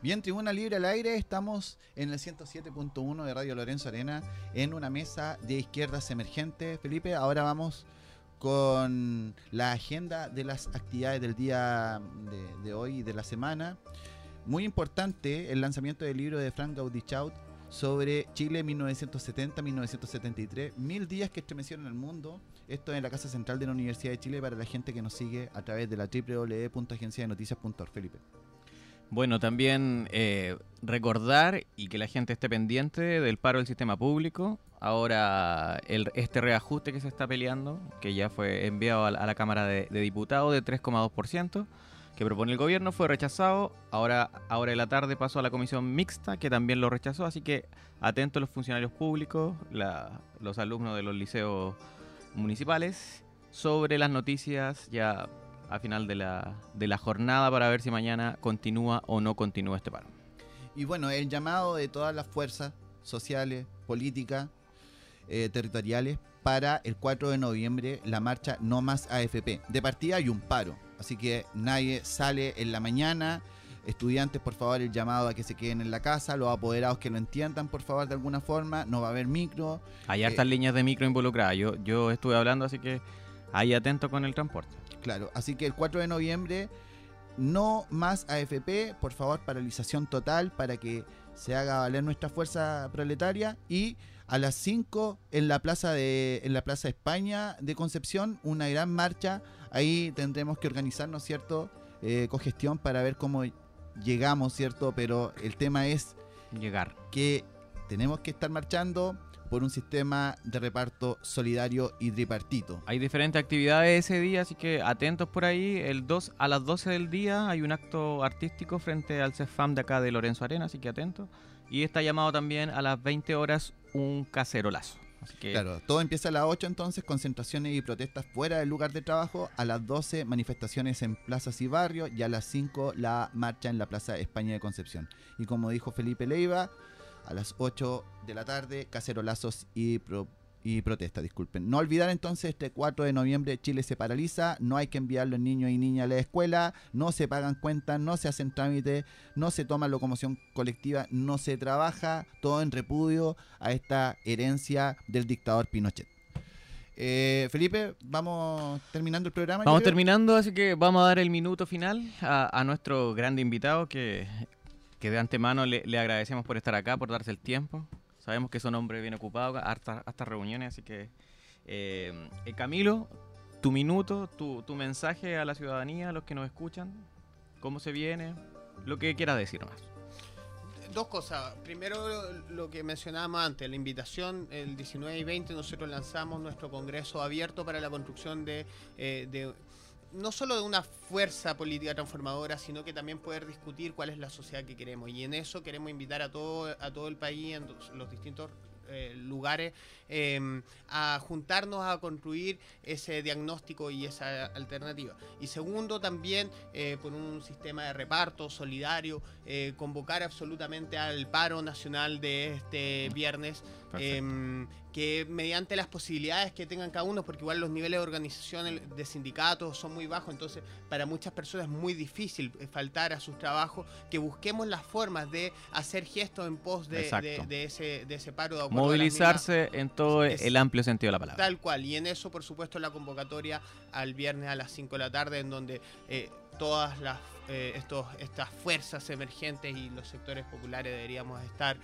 Bien, Tribuna Libre al aire, estamos en el 107.1 de Radio Lorenzo Arena en una mesa de izquierdas emergentes. Felipe, ahora vamos con la agenda de las actividades del día de hoy y de la semana. Muy importante el lanzamiento del libro de Frank Gaudichaud sobre Chile 1970-1973, 1000 días que estremecieron el mundo. Esto en la Casa Central de la Universidad de Chile para la gente que nos sigue a través de la www.agenciadenoticias.org. Felipe. Bueno, también recordar y que la gente esté pendiente del paro del sistema público. Ahora, este reajuste que se está peleando, que ya fue enviado a la Cámara de Diputados de 3,2%, que propone el gobierno, fue rechazado. Ahora en la tarde pasó a la comisión mixta, que también lo rechazó. Así que atentos los funcionarios públicos, los alumnos de los liceos municipales, sobre las noticias ya a final de la jornada para ver si mañana continúa o no continúa este paro. Y bueno, el llamado de todas las fuerzas sociales, políticas, territoriales para el 4 de noviembre, la marcha No Más AFP. De partida hay un paro, así que nadie sale en la mañana. Estudiantes, por favor, el llamado a que se queden en la casa. Los apoderados que lo entiendan, por favor, de alguna forma. No va a haber micro. Hay hartas líneas de micro involucradas. Yo estuve hablando, así que ahí atento con el transporte. Claro, así que el 4 de noviembre, No Más AFP, por favor, paralización total para que se haga valer nuestra fuerza proletaria. Y a las 5 en la Plaza España de Concepción, una gran marcha. Ahí tendremos que organizarnos, ¿cierto? Cogestión para ver cómo llegamos, ¿cierto? Pero el tema es llegar, que tenemos que estar marchando por un sistema de reparto solidario y tripartito. Hay diferentes actividades ese día, así que atentos por ahí. A las 12 del día hay un acto artístico frente al CEFAM de acá de Lorenzo Arena, así que atentos. Y está llamado también a las 20 horas un cacerolazo. Así que claro, todo empieza a las 8 entonces, concentraciones y protestas fuera del lugar de trabajo. A las 12 manifestaciones en plazas y barrios, y a las 5 la marcha en la Plaza España de Concepción. Y como dijo Felipe Leiva, a las 8 de la tarde, cacerolazos y protesta, disculpen. No olvidar entonces, este 4 de noviembre Chile se paraliza, no hay que enviar los niños y niñas a la escuela, no se pagan cuentas, no se hacen trámites, no se toma locomoción colectiva, no se trabaja, todo en repudio a esta herencia del dictador Pinochet. Felipe, vamos terminando el programa. Vamos terminando, así que vamos a dar el minuto final a nuestro grande invitado que de antemano le agradecemos por estar acá, por darse el tiempo. Sabemos que es un hombre bien ocupado, hasta reuniones, así que Camilo, tu minuto, tu mensaje a la ciudadanía, a los que nos escuchan, cómo se viene, lo que quieras decir más. Dos cosas. Primero, lo que mencionábamos antes, la invitación, el 19 y 20 nosotros lanzamos nuestro congreso abierto para la construcción de no solo de una fuerza política transformadora, sino que también poder discutir cuál es la sociedad que queremos. Y en eso queremos invitar a todo el país, en los distintos lugares, a juntarnos a construir ese diagnóstico y esa alternativa. Y segundo, también por un sistema de reparto solidario, convocar absolutamente al paro nacional de este viernes, que mediante las posibilidades que tengan cada uno, porque igual los niveles de organización de sindicatos son muy bajos, entonces para muchas personas es muy difícil faltar a sus trabajos, que busquemos las formas de hacer gestos en pos de ese paro. De movilizarse en todo el amplio sentido de la palabra. Tal cual, y en eso por supuesto la convocatoria al viernes a las 5 de la tarde, en donde todas estas fuerzas emergentes y los sectores populares deberíamos estar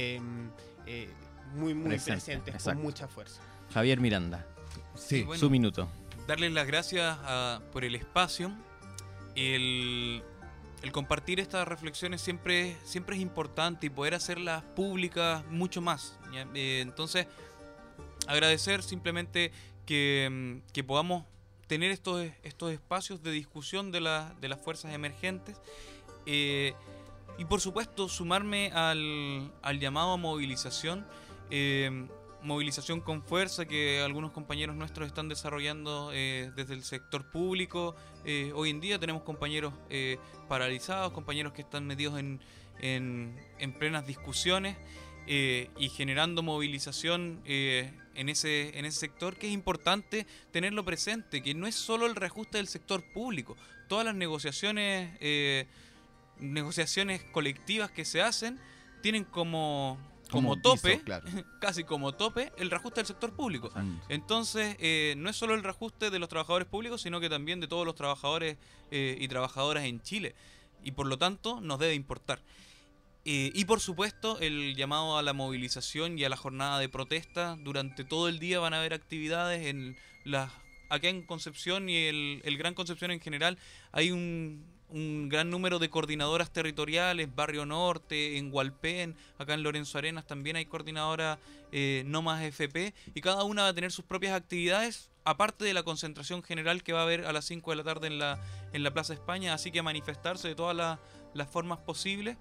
muy presentes, con mucha fuerza. Javier Miranda, sí, bueno, su minuto. Darles las gracias por el espacio. El compartir estas reflexiones siempre es importante, y poder hacerlas públicas mucho más, ¿ya? Entonces, agradecer simplemente que podamos tener estos espacios de discusión de las fuerzas emergentes, y por supuesto sumarme al llamado a movilización. Movilización con fuerza que algunos compañeros nuestros están desarrollando desde el sector público. Hoy en día tenemos compañeros paralizados, compañeros que están metidos en plenas discusiones, y generando movilización en ese sector, que es importante tenerlo presente, que no es solo el reajuste del sector público. Todas las negociaciones negociaciones colectivas que se hacen tienen como Como tope, piso, claro. casi como tope, el reajuste del sector público. Exacto. Entonces, no es solo el reajuste de los trabajadores públicos, sino que también de todos los trabajadores y trabajadoras en Chile. Y por lo tanto, nos debe importar. Y por supuesto, el llamado a la movilización y a la jornada de protesta. Durante todo el día van a haber actividades acá en Concepción y el Gran Concepción en general. Hay un gran número de coordinadoras territoriales, Barrio Norte, en Hualpén, acá en Lorenzo Arenas también hay coordinadoras No Más FP, y cada una va a tener sus propias actividades, aparte de la concentración general que va a haber a las 5 de la tarde en la Plaza España, así que manifestarse de todas las formas posibles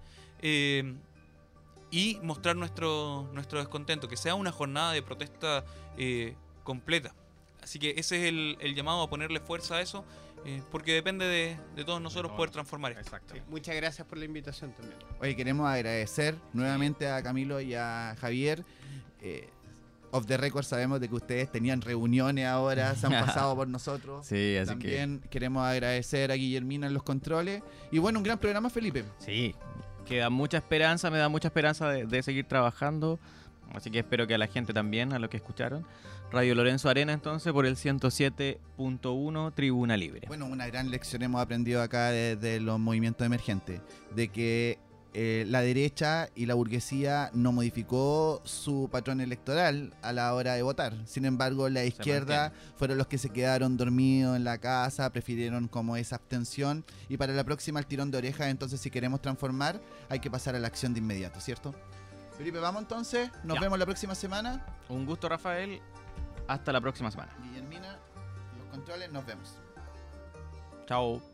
y mostrar nuestro descontento, que sea una jornada de protesta completa. Así que ese es el llamado a ponerle fuerza a eso, porque depende de todos nosotros poder transformar esto. Exacto. Sí, muchas gracias por la invitación también. Oye, queremos agradecer nuevamente a Camilo y a Javier. Off the record sabemos de que ustedes tenían reuniones ahora, se han pasado por nosotros. Sí, así También queremos agradecer a Guillermina en los controles. Y bueno, un gran programa, Felipe. Sí, queda mucha esperanza, me da mucha esperanza de seguir trabajando. Así que espero que a la gente también, a los que escucharon. Radio Lorenzo Arena, entonces, por el 107.1 Tribuna Libre. Bueno, una gran lección hemos aprendido acá desde los movimientos emergentes, de que la derecha y la burguesía no modificó su patrón electoral a la hora de votar. Sin embargo, la izquierda fueron los que se quedaron dormidos en la casa, prefirieron como esa abstención. Y para la próxima, el tirón de orejas. Entonces, si queremos transformar, hay que pasar a la acción de inmediato, ¿cierto? Felipe, vamos entonces. Nos vemos la próxima semana. Un gusto, Rafael. Hasta la próxima semana. Guillermina, los controles, nos vemos. Chao.